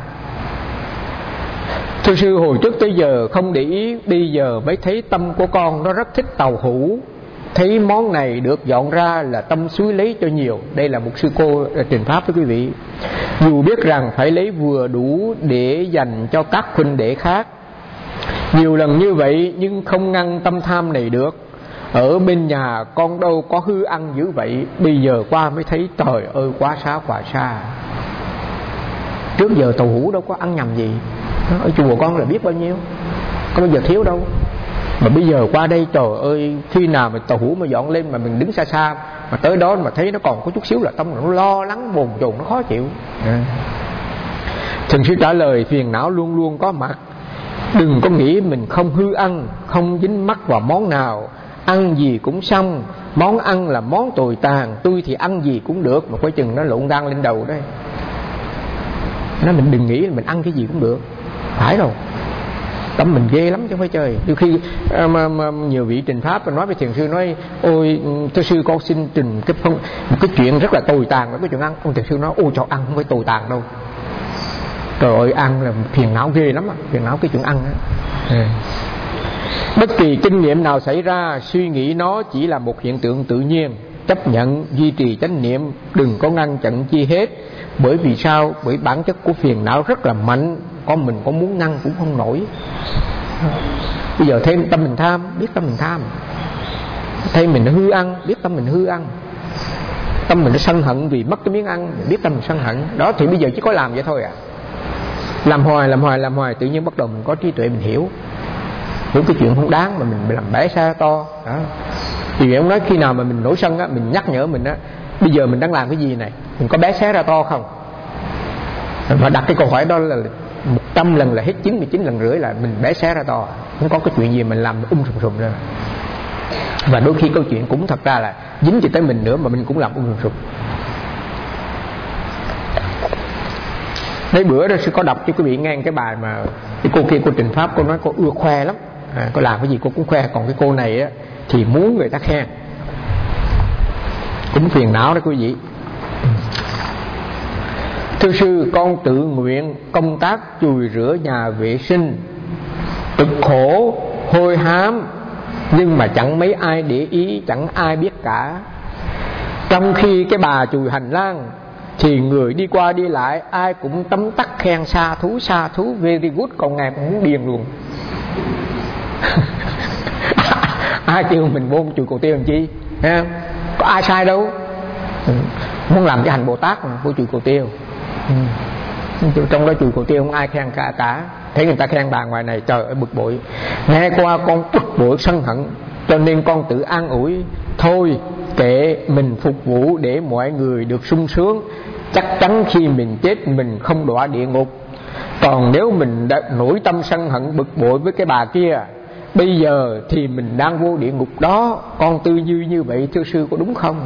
Thưa sư, hồi trước tới giờ không để ý, bây giờ mới thấy tâm của con nó rất thích tàu hũ. Thấy món này được dọn ra là tâm suối lấy cho nhiều. Đây là một sư cô trình pháp với quý vị. Dù biết rằng phải lấy vừa đủ để dành cho các huynh đệ khác. Nhiều lần như vậy nhưng không ngăn tâm tham này được. Ở bên nhà con đâu có hư ăn dữ vậy, bây giờ qua mới thấy trời ơi quá xa quá xa. Trước giờ tàu hũ đâu có ăn nhầm gì, ở chùa con là biết bao nhiêu, có bao giờ thiếu đâu. Mà bây giờ qua đây trời ơi, khi nào mà tàu hũ mà dọn lên mà mình đứng xa xa mà tới đó mà thấy nó còn có chút xíu là tâm nó lo lắng bồn chồn, nó khó chịu. à. Thần sư trả lời: phiền não luôn luôn có mặt. Đừng có nghĩ mình không hư ăn, không dính mắc vào món nào. Ăn gì cũng xong. Món ăn là món tồi tàn, tôi thì ăn gì cũng được. Mà coi chừng nó lộn gan lên đầu đấy. Nó mình đừng nghĩ là mình ăn cái gì cũng được, phải đâu. Tâm mình ghê lắm chứ không phải chơi. Đôi khi à, mà, mà, nhiều vị trình pháp nói với thiền sư, nói ôi thưa sư con xin trình cái phong, một cái chuyện rất là tồi tàn, cái chuyện ăn. Ông thiền sư nói ôi cho ăn không phải tồi tàn đâu. Trời ơi, ăn là phiền não ghê lắm, phiền não cái chuyện ăn á. à. Bất kỳ kinh nghiệm nào xảy ra, suy nghĩ nó chỉ là một hiện tượng tự nhiên. Chấp nhận, duy trì chánh niệm, đừng có ngăn chặn chi hết. Bởi vì sao? Bởi bản chất của phiền não rất là mạnh, con mình có muốn ngăn cũng không nổi. Bây giờ thêm tâm mình tham, biết tâm mình tham. Thấy mình hư ăn, biết tâm mình hư ăn. Tâm mình nó sân hận vì mất cái miếng ăn, biết tâm mình sân hận. Đó thì bây giờ chỉ có làm vậy thôi à. Làm hoài, làm hoài, làm hoài, tự nhiên bắt đầu mình có trí tuệ, mình hiểu hiểu cái chuyện không đáng mà mình làm bé xa to đó. Vì vậy ông nói khi nào mà mình nổi sân á, mình nhắc nhở mình á, bây giờ mình đang làm cái gì này, mình có bé xé ra to không? Và đặt cái câu hỏi đó là một trăm lần là hết chín mươi chín lần rưỡi là mình bé xé ra to. Không có cái chuyện gì mình làm um sùm sùm ra. Và đôi khi câu chuyện cũng thật ra là dính chỉ tới mình nữa mà mình cũng làm um sùm sùm. Mấy bữa đó sư có đọc cho quý vị nghe cái bài mà cái cô kia, cô Trình Pháp, cô nói cô ưa khoe lắm, à, cô làm cái gì cô cũng khoe. Còn cái cô này á, thì muốn người ta khen, cũng phiền não đó quý vị. Thưa sư, con tự nguyện công tác chùi rửa nhà vệ sinh, cực khổ hôi hám, nhưng mà chẳng mấy ai để ý, chẳng ai biết cả. Trong khi cái bà chùi hành lang thì người đi qua đi lại ai cũng tấm tắc khen sa thú sa thú very good, còn ngài cũng muốn điền luôn. Ai kêu mình bôn chùi cầu tiêu làm chi, ha? Có ai sai đâu. Muốn làm cái hành Bồ Tát mà vô chùi cầu tiêu. Ừ. Trong đó chùi cầu tiêu không ai khen cả cả. Thấy người ta khen bà ngoài này, trời ơi bực bội. Nghe qua con bực bội sân hận, cho nên con tự an ủi thôi kệ, mình phục vụ để mọi người được sung sướng, chắc chắn khi mình chết mình không đọa địa ngục. Còn nếu mình đã nổi tâm sân hận bực bội với cái bà kia, bây giờ thì mình đang vô địa ngục đó. Con tư duy như vậy thưa sư có đúng không?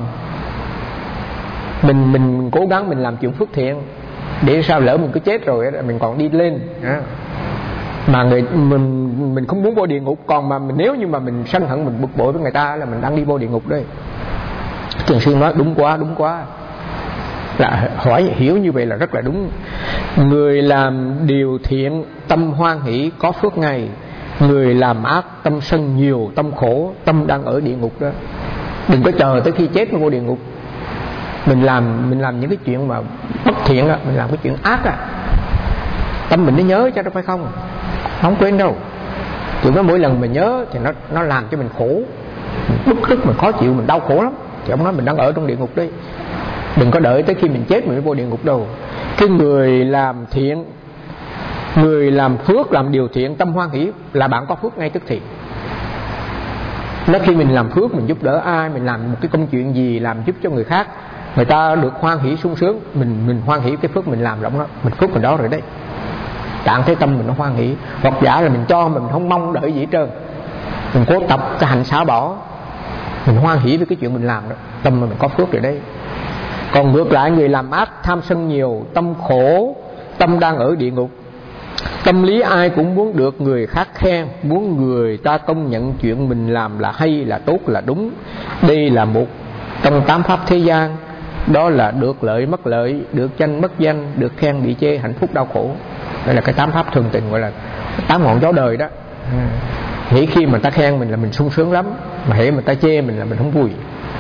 Mình mình cố gắng mình làm chuyện phước thiện, để sao lỡ mình cứ chết rồi mình còn đi lên à. Mà người mình mình không muốn vô địa ngục, còn mà mình, nếu như mà mình sân hận mình bực bội với người ta là mình đang đi vô địa ngục đấy. Thiền sư nói đúng quá, đúng quá. Là hỏi hiểu như vậy là rất là đúng. Người làm điều thiện tâm hoan hỷ có phước ngay, người làm ác tâm sân nhiều, tâm khổ, tâm đang ở địa ngục đó. Đừng có chờ tới khi chết mới vô địa ngục. Mình làm mình làm những cái chuyện mà bất thiện á, mình làm cái chuyện ác á, tâm mình nó nhớ cho, đâu phải không? Không quên đâu. Chuyện đó mỗi lần mình nhớ thì nó nó làm cho mình khổ, mình bức rứt, mình khó chịu, mình đau khổ lắm. Thì ông nói mình đang ở trong địa ngục đấy. Đừng có đợi tới khi mình chết mình mới vô địa ngục đâu. Cái người làm thiện, người làm phước, làm điều thiện tâm hoan hỷ là bạn có phước ngay tức thì. Nó khi mình làm phước, mình giúp đỡ ai, mình làm một cái công chuyện gì, làm giúp cho người khác, người ta được hoan hỷ sung sướng, mình mình hoan hỷ cái phước mình làm rộng đó, mình phước mình đó rồi đấy. Trạng thấy tâm mình nó hoan hỷ. Hoặc giả là mình cho mình không mong đợi gì hết trơn, mình cố tập cái hành xả bỏ, mình hoan hỷ với cái chuyện mình làm đó, tâm mình có phước rồi đấy. Còn ngược lại người làm ác tham sân nhiều, tâm khổ, tâm đang ở địa ngục. Tâm lý ai cũng muốn được người khác khen, muốn người ta công nhận chuyện mình làm là hay, là tốt, là đúng. Đây là một trong tám pháp thế gian, đó là được lợi mất lợi, được danh mất danh, được khen bị chê, hạnh phúc đau khổ. Đây là cái tám pháp thường tình, gọi là tám ngọn gió đời đó. Hễ khi mà ta khen mình là mình sung sướng lắm, mà hễ mà ta chê mình là mình không vui.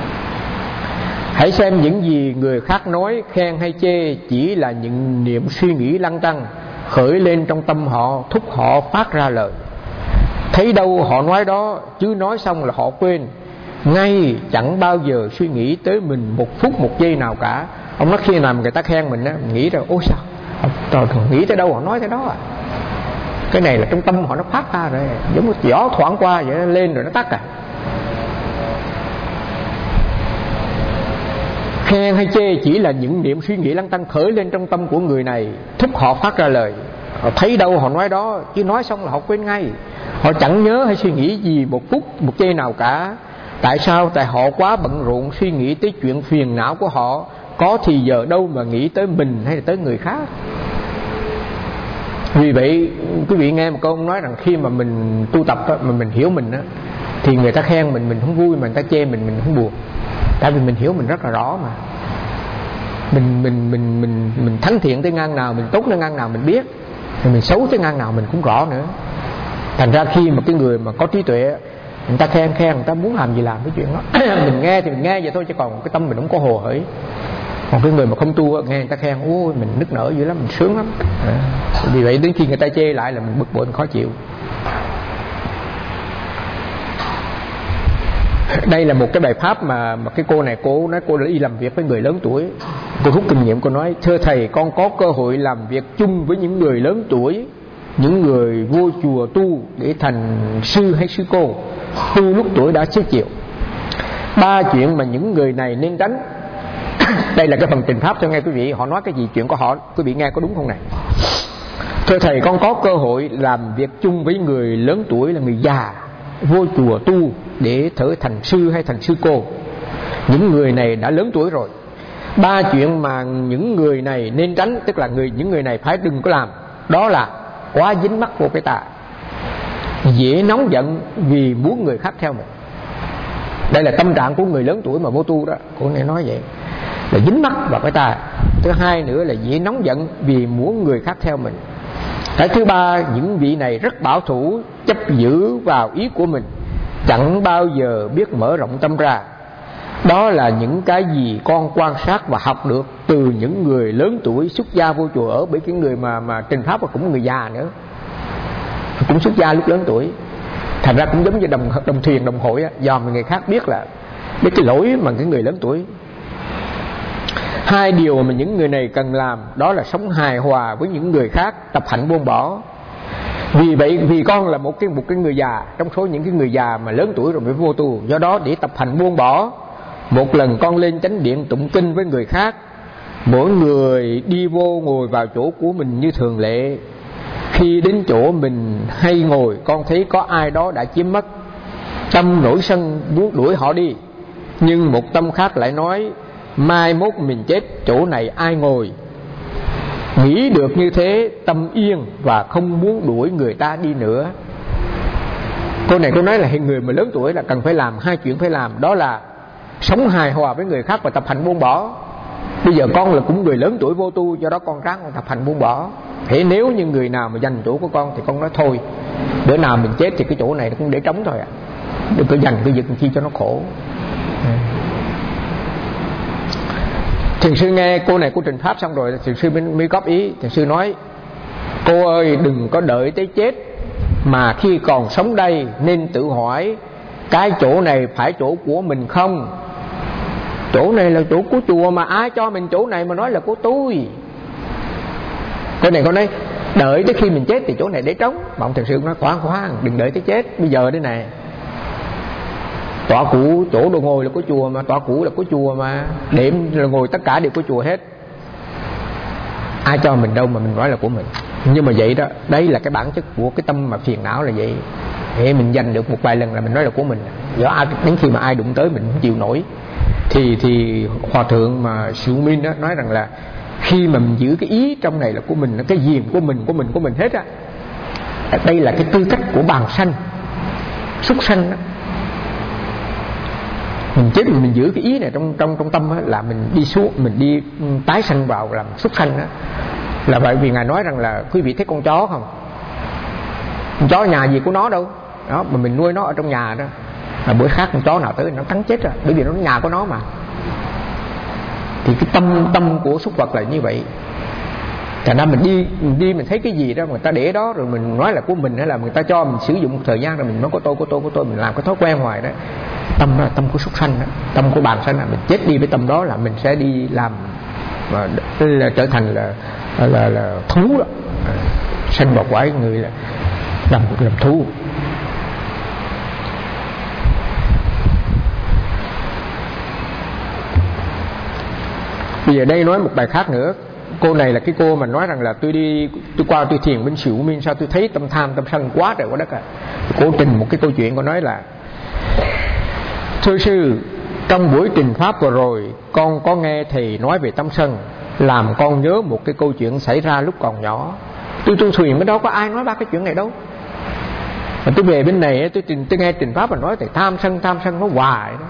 Hãy xem những gì người khác nói, khen hay chê chỉ là những niệm suy nghĩ lăng tăng khởi lên trong tâm họ, thúc họ phát ra lời. Thấy đâu họ nói đó, chứ nói xong là họ quên ngay, chẳng bao giờ suy nghĩ tới mình một phút một giây nào cả. Ông nói khi nào người ta khen mình á, mình nghĩ rồi ôi sao trời, nghĩ tới đâu họ nói tới đó à. Cái này là trong tâm họ nó phát ra rồi, giống như gió thoảng qua vậy, nó lên rồi nó tắt à. Khen hay chê chỉ là những niệm suy nghĩ lăng tăng khởi lên trong tâm của người này, thúc họ phát ra lời. Họ thấy đâu họ nói đó, chứ nói xong là họ quên ngay. Họ chẳng nhớ hay suy nghĩ gì một phút một giây nào cả. Tại sao? Tại họ quá bận rộn suy nghĩ tới chuyện phiền não của họ, có thì giờ đâu mà nghĩ tới mình hay là tới người khác. Vì vậy quý vị nghe một câu nói rằng khi mà mình tu tập đó, mà mình hiểu mình đó, thì người ta khen mình mình không vui, mà người ta chê mình mình không buồn. Tại vì mình hiểu mình rất là rõ mà. Mình mình mình mình mình thánh thiện tới ngang nào, mình tốt tới ngang nào mình biết, thì mình xấu tới ngang nào mình cũng rõ nữa. Thành ra khi mà cái người mà có trí tuệ, người ta khen khen, người ta muốn làm gì làm cái chuyện đó. Mình nghe thì mình nghe vậy thôi, chứ còn cái tâm mình không có hồ hởi. Còn cái người mà không tu nghe người ta khen, ôi mình nức nở dữ lắm, mình sướng lắm. À, vì vậy đến khi người ta chê lại là mình bực bội, mình khó chịu. Đây là một cái bài pháp mà mà cái cô này cô nói cô đã đi làm việc với người lớn tuổi. Cô rút kinh nghiệm, cô nói: thưa thầy, con có cơ hội làm việc chung với những người lớn tuổi, những người vô chùa tu để thành sư hay sư cô, tu lúc tuổi đã xế chiều. Ba chuyện mà những người này nên tránh. Đây là cái phần trình pháp cho nghe quý vị. Họ nói cái gì chuyện của họ, quý vị nghe có đúng không này? Thưa thầy, con có cơ hội làm việc chung với người lớn tuổi là người già, vô chùa tu để trở thành sư hay thành sư cô. Những người này đã lớn tuổi rồi, Ba chuyện mà những người này nên tránh, tức là người những người này phải đừng có làm, đó là quá dính mắc vô cái tà, dễ nóng giận vì muốn người khác theo mình. Đây là tâm trạng của người lớn tuổi mà vô tu đó, cô này nói vậy, là dính mắc vào cái tà. Thứ hai nữa là dễ nóng giận vì muốn người khác theo mình. Cái thứ ba, những vị này rất bảo thủ, chấp giữ vào ý của mình, chẳng bao giờ biết mở rộng tâm ra. Đó là những cái gì con quan sát và học được từ những người lớn tuổi xuất gia vô chùa ở. Bởi cái người mà mà trình pháp cũng người già nữa, cũng xuất gia lúc lớn tuổi, thành ra cũng giống như đồng đồng thuyền đồng hội á, dòm người khác biết là biết cái lỗi mà cái người lớn tuổi. Hai điều mà những người này cần làm đó là sống hài hòa với những người khác, tập hạnh buông bỏ. Vì vậy, vì con là một cái một cái người già trong số những cái người già mà lớn tuổi rồi mới vô tu, do đó để tập hạnh buông bỏ, một lần con lên chánh điện tụng kinh với người khác. Mỗi người đi vô ngồi vào chỗ của mình như thường lệ. Khi đến chỗ mình hay ngồi, con thấy có ai đó đã chiếm mất, tâm nổi sân muốn đuổi họ đi. Nhưng một tâm khác lại nói, mai mốt mình chết chỗ này ai ngồi. Nghĩ được như thế, tâm yên và không muốn đuổi người ta đi nữa. Cô này cô nói là người mà lớn tuổi là cần phải làm hai chuyện phải làm, đó là sống hài hòa với người khác và tập hạnh buông bỏ. Bây giờ con là cũng người lớn tuổi vô tu, do đó con ráng con tập hạnh buông bỏ. Thế nếu như người nào mà giành chỗ của con thì con nói thôi, bữa nào mình chết thì cái chỗ này nó cũng để trống thôi ạ, à. Đừng có giành cái việc chi cho nó khổ. Thiền sư nghe cô này cô trình pháp xong rồi, thiền sư mới, mới góp ý. Thiền sư nói, cô ơi đừng có đợi tới chết, mà khi còn sống đây nên tự hỏi, cái chỗ này phải chỗ của mình không? Chỗ này là chỗ của chùa mà ai cho mình chỗ này mà nói là của tôi? Cái này con nói đợi tới khi mình chết thì chỗ này để trống. Mà ông thiền sư nói khoan khoan, đừng đợi tới chết, bây giờ đây này. Tọa cũ, chỗ đồ ngồi là của chùa mà, tọa cũ là của chùa mà, điểm là ngồi tất cả đều của chùa hết. Ai cho mình đâu mà mình nói là của mình. Nhưng mà vậy đó, đấy là cái bản chất của cái tâm mà phiền não là vậy. Để mình giành được một vài lần là mình nói là của mình. Do ai, đến khi mà ai đụng tới mình không chịu nổi. Thì thì hòa thượng mà Siêu Minh đó nói rằng là khi mà mình giữ cái ý trong này là của mình, cái diềm của mình, của mình, của mình hết á, đây là cái tư cách của bàng sanh, súc sanh đó. Mình chết mình, mình giữ cái ý này trong trong trong tâm á, là mình đi xuống, mình đi tái sanh vào làm súc sanh đó. Là bởi vì ngài nói rằng là quý vị thấy con chó không? Con chó nhà gì của nó đâu đó, mà mình nuôi nó ở trong nhà đó, là bữa khác con chó nào tới nó cắn chết rồi, bởi vì nó nhà của nó mà. Thì cái tâm tâm của súc vật là như vậy. Thành ra mình đi mình đi mình thấy cái gì đó người ta để đó rồi mình nói là của mình, hay là người ta cho mình sử dụng một thời gian rồi mình nói có tôi của tôi của tôi, mình làm cái thói quen hoài đó. Tâm đó là tâm của súc sanh đó, tâm của bàng sanh là mình chết đi với tâm đó là mình sẽ đi làm và là trở thành là là là, là thú đó, sanh vào quái người là làm làm thú. Bây giờ đây nói một bài khác nữa. Cô này là cái cô mà nói rằng là tôi đi tôi qua tôi thiền bên Siêu Minh, sao tôi thấy tâm tham tâm sân quá trời quá đất à. Cô trình một cái câu chuyện, cô nói là: thưa sư, trong buổi trình pháp vừa rồi con có nghe thầy nói về tâm sân, làm con nhớ một cái câu chuyện xảy ra lúc còn nhỏ. Tôi tu thuyền bên đó có ai nói ba cái chuyện này đâu. Mà tôi về bên này tôi trình tôi nghe trình pháp và nói thầy tham sân tham sân nó hoài đó.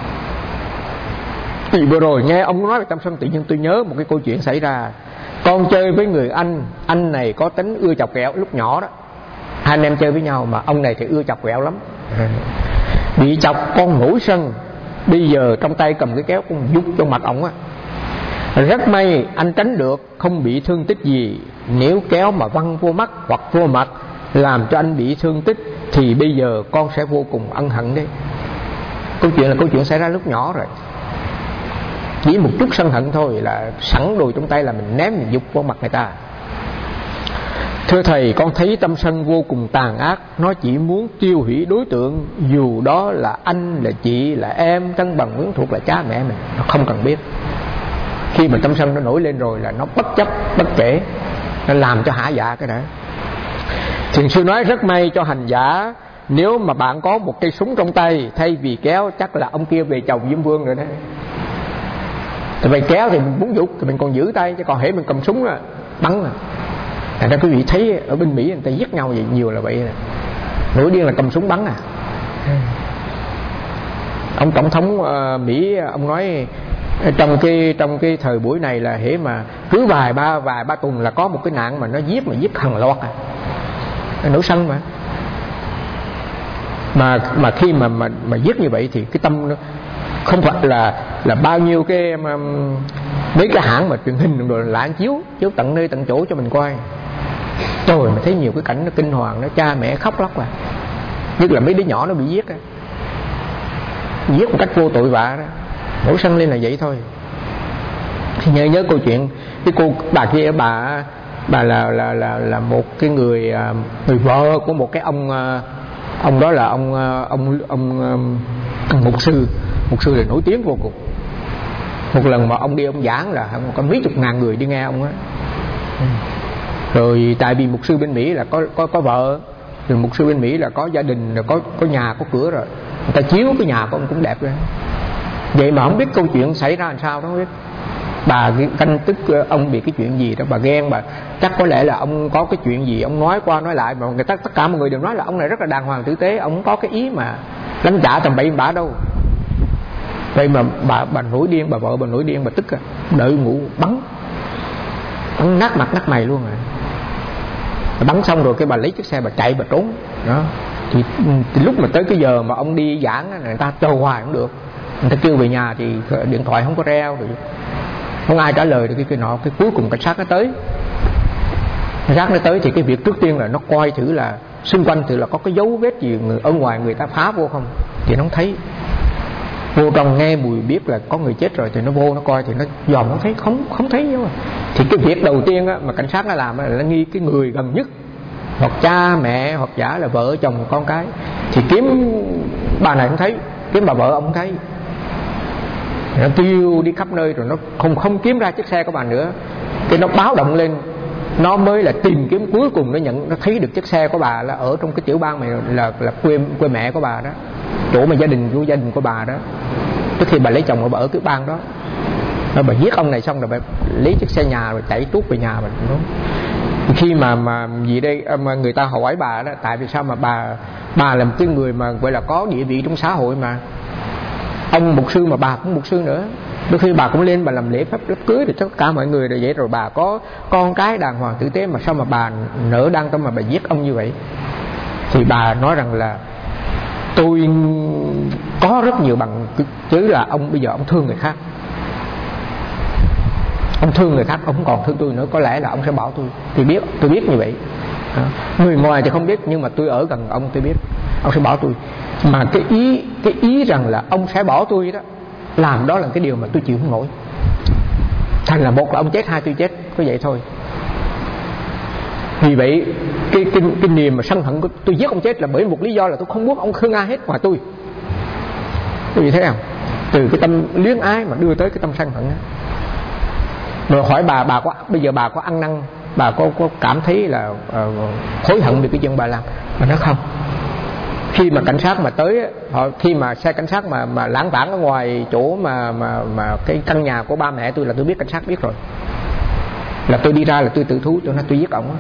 Thì vừa rồi nghe ông nói về tâm sân, tự nhiên tôi nhớ một cái câu chuyện xảy ra. Con chơi với người anh, anh này có tính ưa chọc ghẹo lúc nhỏ đó. Hai anh em chơi với nhau mà ông này thì ưa chọc ghẹo lắm. Bị chọc con nổi sân, bây giờ trong tay cầm cái kéo con vút trong mặt ông á. Rất may anh tránh được, không bị thương tích gì. Nếu kéo mà văng vô mắt hoặc vô mặt làm cho anh bị thương tích thì bây giờ con sẽ vô cùng ân hận đấy. Câu chuyện là câu chuyện xảy ra lúc nhỏ rồi. Chỉ một chút sân hận thôi là sẵn đồ trong tay là mình ném, mình dục vào mặt người ta. Thưa thầy, con thấy tâm sân vô cùng tàn ác. Nó chỉ muốn tiêu hủy đối tượng, dù đó là anh, là chị, là em, thân bằng quyến thuộc, là cha mẹ mình. Nó không cần biết. Khi mà tâm sân nó nổi lên rồi là nó bất chấp, bất kể, nó làm cho hả dạ cái đã. Thiền sư nói rất may cho hành giả, nếu mà bạn có một cây súng trong tay, thay vì kéo chắc là ông kia về chầu Diêm Vương rồi đấy. Thì mày kéo thì mình muốn giục thì mình còn giữ tay, chứ còn hễ mình cầm súng là bắn à. Thành ra quý vị thấy ở bên Mỹ người ta giết nhau vậy nhiều là vậy nè. Nổi điên là cầm súng bắn à. Ông tổng thống uh, Mỹ ông nói trong cái trong cái thời buổi này là hễ mà cứ vài ba vài ba tuần là có một cái nạn mà nó giết mà giết hàng loạt à. Nổi sân mà. Mà mà khi mà mà mà giết như vậy thì cái tâm nó không phải là là bao nhiêu cái um, mấy cái hãng mà truyền hình rồi lại chiếu chiếu tận nơi tận chỗ cho mình coi. Trời, mà thấy nhiều cái cảnh nó kinh hoàng, nó cha mẹ khóc lóc à. Nhất là mấy đứa nhỏ nó bị giết á, giết một cách vô tội vạ đó. Nổi sân lên là vậy thôi. Thì nhớ nhớ câu chuyện cái cô bà kia, bà bà là là là là một cái người người vợ của một cái ông ông đó là ông ông ông, ông mục sư mục sư là nổi tiếng vô cùng. Một lần mà ông đi ông giảng là có mấy chục ngàn người đi nghe ông á. Rồi tại vì mục sư bên Mỹ là có có có vợ, rồi mục sư bên Mỹ là có gia đình, rồi có có nhà có cửa rồi, người ta chiếu cái nhà của ông cũng đẹp rồi. Vậy mà không biết câu chuyện xảy ra làm sao đó, không biết. Bà canh tức ông bị cái chuyện gì đó, bà ghen, bà chắc có lẽ là ông có cái chuyện gì ông nói qua nói lại, mà người ta tất cả mọi người đều nói là ông này rất là đàng hoàng tử tế, ông không có cái ý mà đánh trả tầm bậy bạ đâu. Vậy mà bà bà nổi điên, bà vợ bà nổi điên, bà tức à, đợi ngủ bắn bắn nát mặt nát mày luôn rồi. Bắn xong rồi cái bà lấy chiếc xe bà chạy bà trốn đó. Thì, thì lúc mà tới cái giờ mà ông đi giảng người ta chờ hoài không được, người ta kêu về nhà thì điện thoại không có reo, rồi không ai trả lời được cái kia nọ. Cái cuối cùng cảnh sát nó tới, cảnh sát nó tới thì cái việc trước tiên là nó coi thử là xung quanh thử là có cái dấu vết gì ở ngoài người ta phá vô không. Thì nó không thấy. Vô trong nghe mùi biết là có người chết rồi thì nó vô nó coi thì nó dòm nó thấy không không thấy đâu. Thì cái việc đầu tiên á, mà cảnh sát nó làm là nó nghi cái người gần nhất, hoặc cha mẹ hoặc giả là vợ chồng con cái. Thì kiếm bà này không thấy, kiếm bà vợ ông không thấy, nó kêu đi khắp nơi rồi nó không không kiếm ra chiếc xe của bà nữa. Cái nó báo động lên, nó mới là tìm kiếm, cuối cùng nó nhận nó thấy được chiếc xe của bà là ở trong cái tiểu bang này, là là quê quê mẹ của bà đó, chỗ mà gia đình của gia đình của bà đó. Trước khi bà lấy chồng bà ở cái bang đó, rồi bà giết ông này xong rồi bà lấy chiếc xe nhà rồi chạy tuốt về nhà bà. Đúng. Khi mà mà gì đây mà người ta hỏi bà đó, tại vì sao mà bà bà là một cái người mà gọi là có địa vị trong xã hội, mà ông mục sư mà bà cũng mục sư nữa, đôi khi bà cũng lên bà làm lễ pháp đám cưới thì tất cả mọi người đều vậy, rồi bà có con cái đàng hoàng tử tế, mà sao mà bà nỡ đăng tâm mà bà giết ông như vậy. Thì bà nói rằng là tôi có rất nhiều bằng chứ là ông bây giờ ông thương người khác, ông thương người khác, ông không còn thương tôi nữa, có lẽ là ông sẽ bỏ tôi. Tôi biết, tôi biết như vậy. Người ngoài thì không biết, nhưng mà tôi ở gần ông tôi biết ông sẽ bỏ tôi. Mà cái ý cái ý rằng là ông sẽ bỏ tôi đó, làm đó là cái điều mà tôi chịu không nổi. Thành là một là ông chết, hai tôi chết, có vậy thôi. Vì vậy cái cái cái niềm mà sân hận của tôi giết ông chết là bởi một lý do là tôi không muốn ông thương ai hết ngoài tôi. Quý vị thấy không? Từ cái tâm luyến ái mà đưa tới cái tâm sân hận đó. Rồi hỏi bà bà có bây giờ bà có ăn năn, bà có có cảm thấy là uh, hối hận về cái chuyện bà làm? Mà nó không. Khi mà cảnh sát mà tới, họ khi mà xe cảnh sát mà mà lãng vãng ở ngoài chỗ mà mà mà cái căn nhà của ba mẹ tôi là tôi biết, cảnh sát biết rồi. Là tôi đi ra là tôi tự thú, tôi nói tôi giết ổng.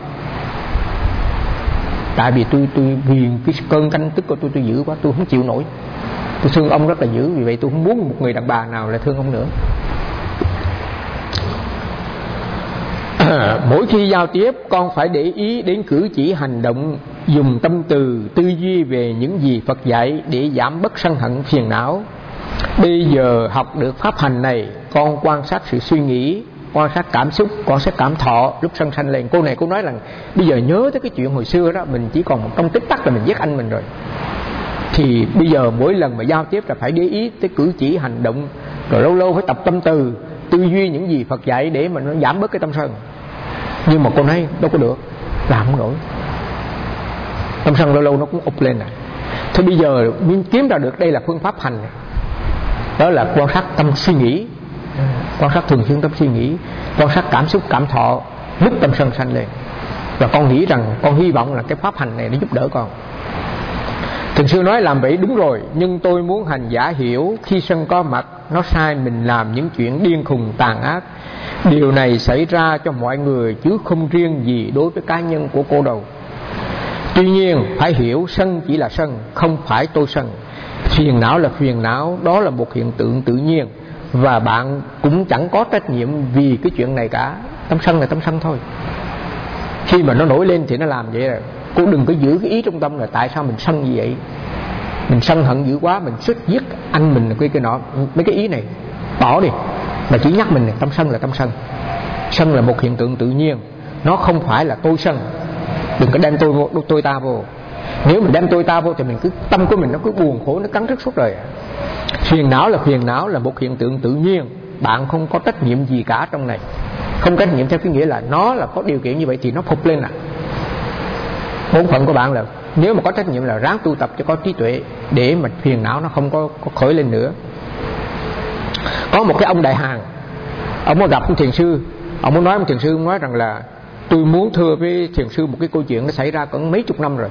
Tại vì tôi tôi vì cái cơn canh tức của tôi tôi dữ quá, tôi không chịu nổi. Tôi thương ông rất là dữ, vì vậy tôi không muốn một người đàn bà nào lại thương ông nữa. À, mỗi khi giao tiếp con phải để ý đến cử chỉ hành động, dùng tâm từ tư duy về những gì Phật dạy để giảm bớt sân hận phiền não. Bây giờ học được pháp hành này, con quan sát sự suy nghĩ, quan sát cảm xúc, quan sát cảm thọ lúc sân sanh lên. Cô này cô nói rằng bây giờ nhớ tới cái chuyện hồi xưa đó, mình chỉ còn một trong tích tắc là mình giết anh mình rồi. Thì bây giờ mỗi lần mà giao tiếp là phải để ý tới cử chỉ hành động, rồi lâu lâu phải tập tâm từ tư duy những gì Phật dạy để mà nó giảm bớt cái tâm sân. Nhưng mà cô nói đâu có được, làm không nổi, tâm sân lâu lâu nó cũng ụp lên này. Thế bây giờ mình kiếm ra được đây là phương pháp hành này. Đó là quan sát tâm suy nghĩ, quan sát thường xuyên tâm suy nghĩ, quan sát cảm xúc cảm thọ lúc tâm sân sanh lên. Và con nghĩ rằng, con hy vọng là cái pháp hành này nó giúp đỡ con. Thường sư nói làm vậy đúng rồi, nhưng tôi muốn hành giả hiểu khi sân có mặt nó sai mình làm những chuyện điên khùng tàn ác. Điều này xảy ra cho mọi người chứ không riêng gì đối với cá nhân của cô đâu. Tuy nhiên phải hiểu sân chỉ là sân, không phải tôi sân. Phiền não là phiền não, đó là một hiện tượng tự nhiên, và bạn cũng chẳng có trách nhiệm vì cái chuyện này cả. Tâm sân là tâm sân thôi. Khi mà nó nổi lên thì nó làm vậy rồi. Cô đừng có giữ cái ý trong tâm là tại sao mình sân như vậy, mình sân hận dữ quá, mình suýt giết anh mình cái cái nọ. Mấy cái ý này bỏ đi, mà chỉ nhắc mình này, tâm sân là tâm sân. Sân là một hiện tượng tự nhiên, nó không phải là tôi sân. Đừng có đem tôi vô, tôi ta vô. Nếu mình đem tôi ta vô thì mình cứ tâm của mình nó cứ buồn khổ, nó cắn rứt suốt đời. Phiền não là phiền não, là một hiện tượng tự nhiên, bạn không có trách nhiệm gì cả trong này. Không trách nhiệm theo cái nghĩa là nó là có điều kiện như vậy thì nó phục lên à. Bổn phận của bạn là nếu mà có trách nhiệm là ráng tu tập cho có trí tuệ, để mà phiền não nó không có, có khởi lên nữa. Có một cái ông Đại Hàn, ông có gặp một thiền sư, ông muốn nói với thiền sư, ông nói rằng là tôi muốn thưa với thiền sư một cái câu chuyện nó xảy ra cỡ mấy chục năm rồi,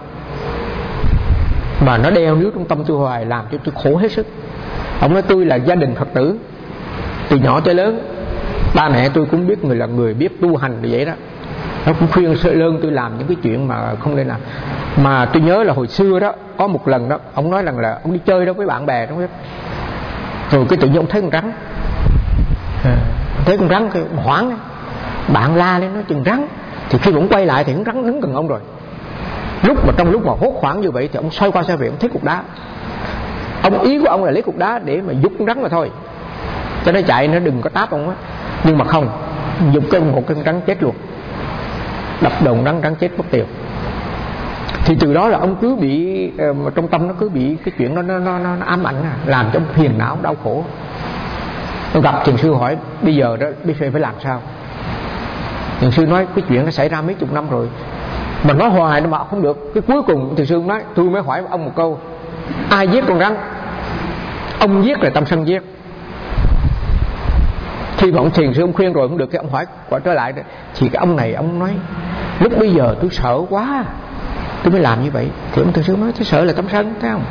mà nó đeo níu trong tâm tôi hoài, làm cho tôi khổ hết sức. Ông nói tôi là gia đình Phật tử, từ nhỏ tới lớn ba mẹ tôi cũng biết người là người biết tu hành như vậy đó. Nó cũng khuyên sơ lơn tôi làm những cái chuyện mà không nên làm. Mà tôi nhớ là hồi xưa đó, có một lần đó, ông nói rằng là ông đi chơi đó với bạn bè đó, rồi cái tự nhiên ông thấy con rắn, thấy con rắn cái hoảng, bạn la lên nói chừng rắn, thì khi ông quay lại thì con rắn đứng gần ông rồi. Lúc mà trong lúc mà hốt hoảng như vậy thì ông xoay qua xoay về, ông thấy cục đá. Ông ý của ông là lấy cục đá để mà giúp con rắn mà thôi, cho nó chạy, nó đừng có táp ông á. Nhưng mà không, giúp cái một con rắn chết luôn, đập đầu rắn, rắn chết mất tiêu. Thì từ đó là ông cứ bị uh, trong tâm nó cứ bị cái chuyện đó nó nó, nó, nó ám ảnh, à, làm cho ông phiền não đau khổ. Tôi gặp thiền sư hỏi bây giờ đó bây giờ phải làm sao. Thiền sư nói cái chuyện nó xảy ra mấy chục năm rồi mà nói hoài nó mà không được. Cái cuối cùng thiền sư nói tôi mới hỏi ông một câu, ai giết con rắn? Ông giết là tâm sân giết. Khi mà ông thiền sư ông khuyên rồi không được, cái ông hỏi quả trở lại thì cái ông này ông nói lúc bây giờ tôi sợ quá tôi mới làm như vậy. Thì ông thiền sư nói tôi sợ là tâm sân, thấy không?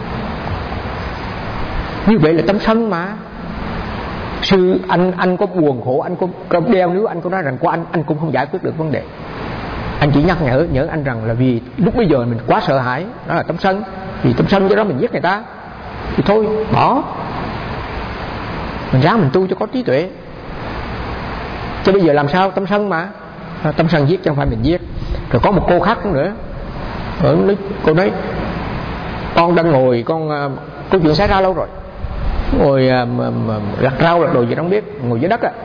Như vậy là tâm sân mà. Sư anh anh có buồn khổ, anh có, có đeo níu, anh có nói rằng của anh anh cũng không giải quyết được vấn đề. Anh chỉ nhắc nhở nhớ anh rằng là vì lúc bây giờ mình quá sợ hãi, đó là tâm sân. Vì tâm sân do đó mình giết người ta thì thôi bỏ, mình ráng mình tu cho có trí tuệ. Chứ bây giờ làm sao, tâm sân mà, tâm sân giết chứ không phải mình giết. Rồi có một cô khác cũng nữa, ở cô nói con đang ngồi, con câu chuyện xảy ra lâu rồi, ngồi lặt rau lặt đồ gì không biết, ngồi dưới đất á,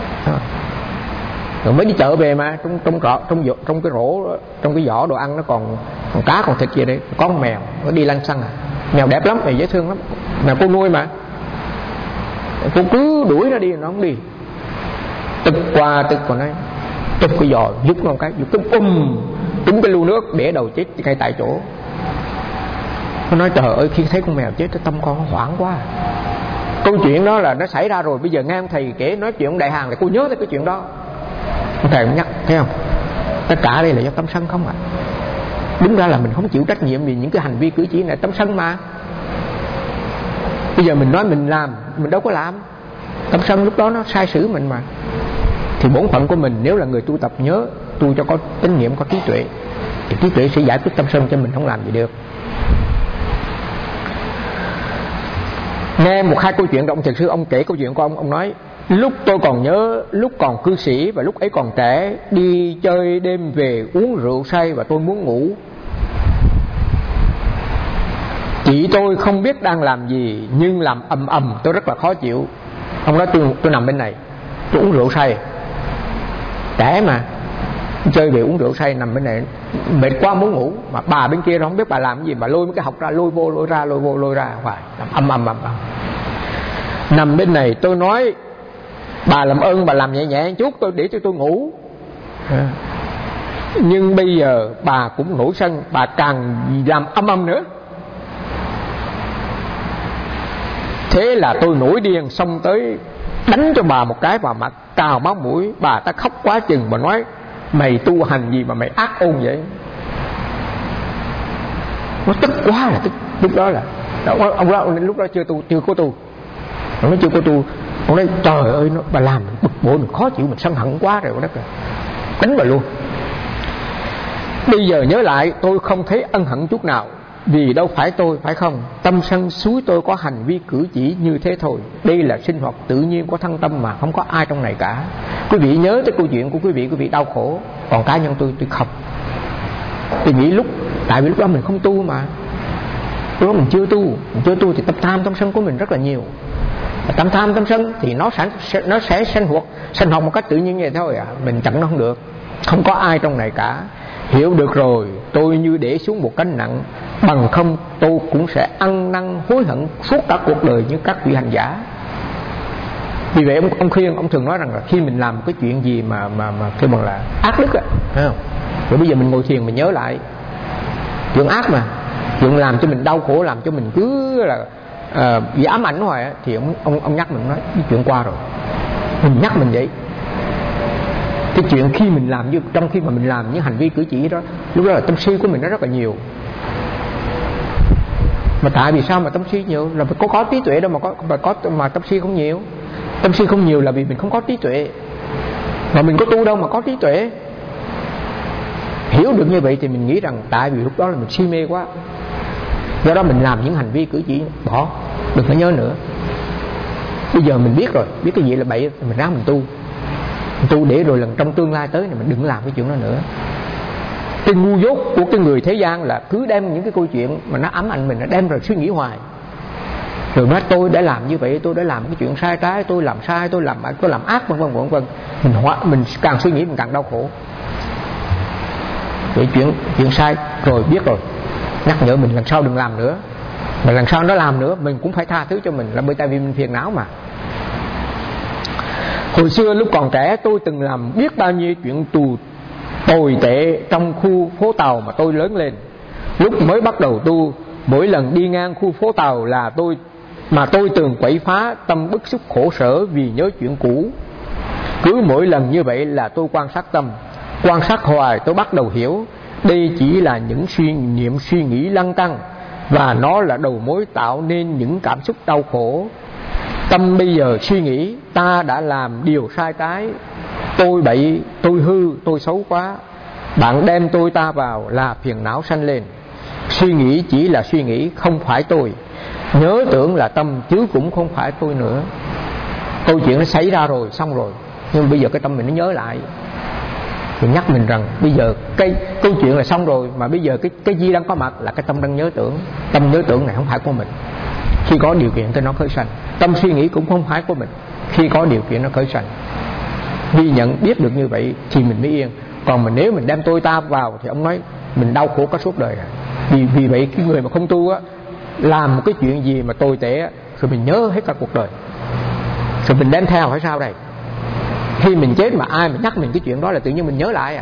rồi mới đi chợ về mà trong trong cọ trong trong cái rổ, trong cái giỏ đồ ăn nó còn còn cá còn thịt gì đấy, có con mèo nó đi lăn xăng à, mèo đẹp lắm, mèo dễ thương lắm, mèo cô nuôi mà, cô cứ đuổi nó đi nó không đi, tức qua tức còn nói tức cái giò giúp nó một cái, giúp cái um trúng cái lu nước để đầu chết ngay tại chỗ. Nó nói trời ơi, khi thấy con mèo chết tâm con nó hoảng quá. Câu chuyện đó là nó xảy ra rồi, bây giờ nghe ông thầy kể nói chuyện ông Đại Hàn thì cô nhớ tới cái chuyện đó. Ông thầy cũng nhắc, thấy không, tất cả đây là do tâm sân không ạ. À? Đúng ra là mình không chịu trách nhiệm vì những cái hành vi cử chỉ này, tâm sân mà. Bây giờ mình nói mình làm, mình đâu có làm, tâm sân lúc đó nó sai sử mình mà. Thì bổn phận của mình nếu là người tu tập nhớ tu cho có tín niệm, có trí tuệ, thì trí tuệ sẽ giải quyết tâm sân cho mình, không làm gì được. Nghe một hai câu chuyện của ông thiền sư, ông kể câu chuyện của ông, ông nói lúc tôi còn nhớ, lúc còn cư sĩ và lúc ấy còn trẻ, đi chơi đêm về uống rượu say và tôi muốn ngủ. Chị tôi không biết đang làm gì nhưng làm ầm ầm, tôi rất là khó chịu. Ông nói tôi, tôi nằm bên này, tôi uống rượu say, trẻ mà, chơi về uống rượu say nằm bên này mệt quá muốn ngủ, mà bà bên kia nó không biết bà làm cái gì, bà lôi mấy cái học ra, lôi vô lôi ra, lôi vô lôi ra hoài, âm âm âm âm. Nằm bên này tôi nói bà làm ơn bà làm nhẹ nhẹ chút tôi để cho tôi ngủ, à. Nhưng bây giờ bà cũng nổi sân, bà càng làm âm âm nữa. Thế là tôi nổi điên, xông tới đánh cho bà một cái vào mặt, cào máu mũi. Bà ta khóc quá chừng, bà nói mày tu hành gì mà mày ác ôn vậy. Nó tức quá là tức. Lúc đó là ông đó, lúc đó chưa tu, chưa có tu, nó chưa có tu. Ông nói trời ơi, nó, bà làm bực bội, mình khó chịu, mình sân hận quá rồi, đất rồi, đánh bà luôn. Bây giờ nhớ lại tôi không thấy ân hận chút nào, vì đâu phải tôi, phải không? Tâm sân suối tôi có hành vi cử chỉ như thế thôi. Đây là sinh hoạt tự nhiên của thân tâm mà, không có ai trong này cả. Quý vị nhớ tới câu chuyện của quý vị, quý vị đau khổ. Còn cá nhân tôi, tôi không. Tôi nghĩ lúc, tại vì lúc đó mình không tu mà, lúc đó mình chưa tu. Mình chưa tu thì tâm tham tâm sân của mình rất là nhiều. Tâm tham tâm sân thì nó sẽ, nó sẽ sinh hoạt sinh hoạt một cách tự nhiên vậy thôi à. Mình chặn nó không được. Không có ai trong này cả. Hiểu được rồi, tôi như để xuống một cánh nặng, bằng không tôi cũng sẽ ăn năn hối hận suốt cả cuộc đời như các vị hành giả. Vì vậy ông, ông khuyên, ông thường nói rằng là khi mình làm cái chuyện gì mà mà mà kêu bằng là ác đức á, thấy không? Rồi bây giờ mình ngồi thiền mình nhớ lại chuyện ác mà, chuyện làm cho mình đau khổ, làm cho mình cứ là uh, bị ám ảnh hoài á, thì ông ông ông nhắc mình nói cái chuyện qua rồi. Mình nhắc mình vậy. Cái chuyện khi mình làm như trong khi mà mình làm những hành vi cử chỉ đó, lúc đó là tâm si của mình nó rất là nhiều. Mà tại vì sao mà tâm si nhiều? Là có có trí tuệ đâu mà có mà có mà tâm si không nhiều. Tâm si không nhiều là vì mình không có trí tuệ. Mà mình có tu đâu mà có trí tuệ. Hiểu được như vậy thì mình nghĩ rằng tại vì lúc đó là mình si mê quá, do đó mình làm những hành vi cử chỉ bỏ, đừng phải nhớ nữa. Bây giờ mình biết rồi, biết cái gì là bậy, mình ráng mình tu. Mình tu để rồi lần trong tương lai tới này mình đừng làm cái chuyện đó nữa. Cái ngu dốt của cái người thế gian là cứ đem những cái câu chuyện mà nó ám ảnh mình, nó đem rồi suy nghĩ hoài. Rồi nói tôi đã làm như vậy, tôi đã làm cái chuyện sai trái, tôi làm sai, tôi làm tôi làm ác, vân vân vân vân. Mình hóa, mình càng suy nghĩ mình càng đau khổ. Vậy chuyện chuyện sai rồi biết rồi, nhắc nhở mình lần sau đừng làm nữa. Mà lần sau nó làm nữa mình cũng phải tha thứ cho mình, là bởi tại vì mình phiền não mà. Hồi xưa lúc còn trẻ tôi từng làm biết bao nhiêu chuyện tù tồi tệ trong khu phố Tàu mà tôi lớn lên. Lúc mới bắt đầu tu, mỗi lần đi ngang khu phố Tàu là tôi mà tôi từng quậy phá, tâm bức xúc khổ sở vì nhớ chuyện cũ. Cứ mỗi lần như vậy là tôi quan sát tâm, quan sát hoài tôi bắt đầu hiểu đây chỉ là những suy niệm suy nghĩ lăng tăng, và nó là đầu mối tạo nên những cảm xúc đau khổ. Tâm bây giờ suy nghĩ ta đã làm điều sai trái, tôi bậy, tôi hư, tôi xấu quá. Bạn đem tôi ta vào là phiền não sanh lên. Suy nghĩ chỉ là suy nghĩ, không phải tôi. Nhớ tưởng là tâm chứ cũng không phải tôi nữa. Câu chuyện nó xảy ra rồi, xong rồi, nhưng bây giờ cái tâm mình nó nhớ lại thì nhắc mình rằng bây giờ cái câu chuyện là xong rồi, mà bây giờ cái cái gì đang có mặt là cái tâm đang nhớ tưởng. Tâm nhớ tưởng này không phải của mình, khi có điều kiện tới nó khởi sanh. Tâm suy nghĩ cũng không phải của mình, khi có điều kiện nó khởi sanh. Ghi nhận biết được như vậy thì mình mới yên. Còn mà nếu mình đem tôi ta vào thì ông nói mình đau khổ cả suốt đời. Vì vì vậy cái người mà không tu á, làm một cái chuyện gì mà tồi tệ á, rồi mình nhớ hết cả cuộc đời, rồi mình đem theo phải sao đây? Khi mình chết mà ai mà nhắc mình cái chuyện đó là tự nhiên mình nhớ lại à.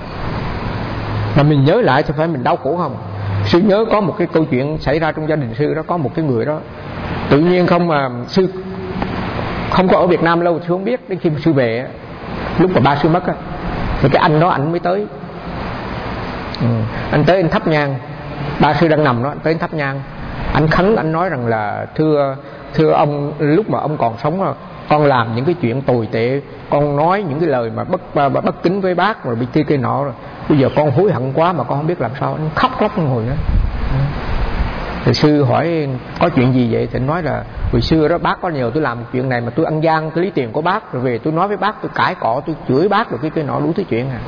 Mà mình nhớ lại thì phải mình đau khổ không? Sư nhớ có một cái câu chuyện xảy ra trong gia đình sư đó. Có một cái người đó tự nhiên không mà sư không có ở Việt Nam lâu, sư không biết. Đến khi mà sư về, lúc mà ba sư mất á, thì cái anh đó anh mới tới. ừ. Anh tới anh thắp nhang. Ba sư đang nằm đó, anh tới anh thắp nhang. Anh khấn, anh nói rằng là thưa thưa ông, lúc mà ông còn sống con làm những cái chuyện tồi tệ, con nói những cái lời mà bất bất kính với bác rồi bị kia kia nọ rồi. Bây giờ con hối hận quá mà con không biết làm sao. Anh khóc lóc ngồi nữa. Thì sư hỏi có chuyện gì vậy? Thì anh nói là hồi xưa đó bác có nhờ tôi làm chuyện này mà tôi ăn gian, tôi lấy tiền của bác, rồi về tôi nói với bác, tôi cãi cọ, tôi chửi bác rồi cái kia nọ đủ thứ chuyện à.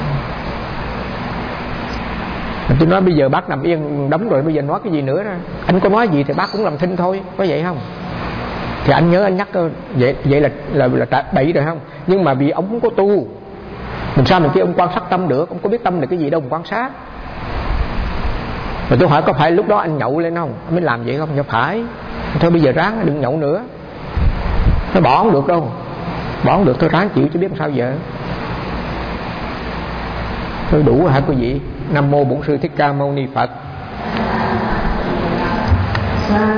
Tôi nói bây giờ bác nằm yên đóng rồi, bây giờ nói cái gì nữa đó. Anh có nói gì thì bác cũng làm thinh thôi, có vậy không? Thì anh nhớ anh nhắc vậy vậy là là là bậy rồi không? Nhưng mà vì ông không có tu, làm sao mình kêu ông quan sát tâm được? Ông có biết tâm là cái gì đâu mà quan sát. Mà tôi hỏi có phải lúc đó anh nhậu lên không? Anh mới làm vậy không? Dạ phải. Thôi bây giờ ráng đừng nhậu nữa. Nó bỏ không được đâu. Bỏ không được thôi ráng chịu chứ biết làm sao giờ. Thôi đủ hả quý vị? Nam mô Bổn Sư Thích Ca Mâu Ni Phật.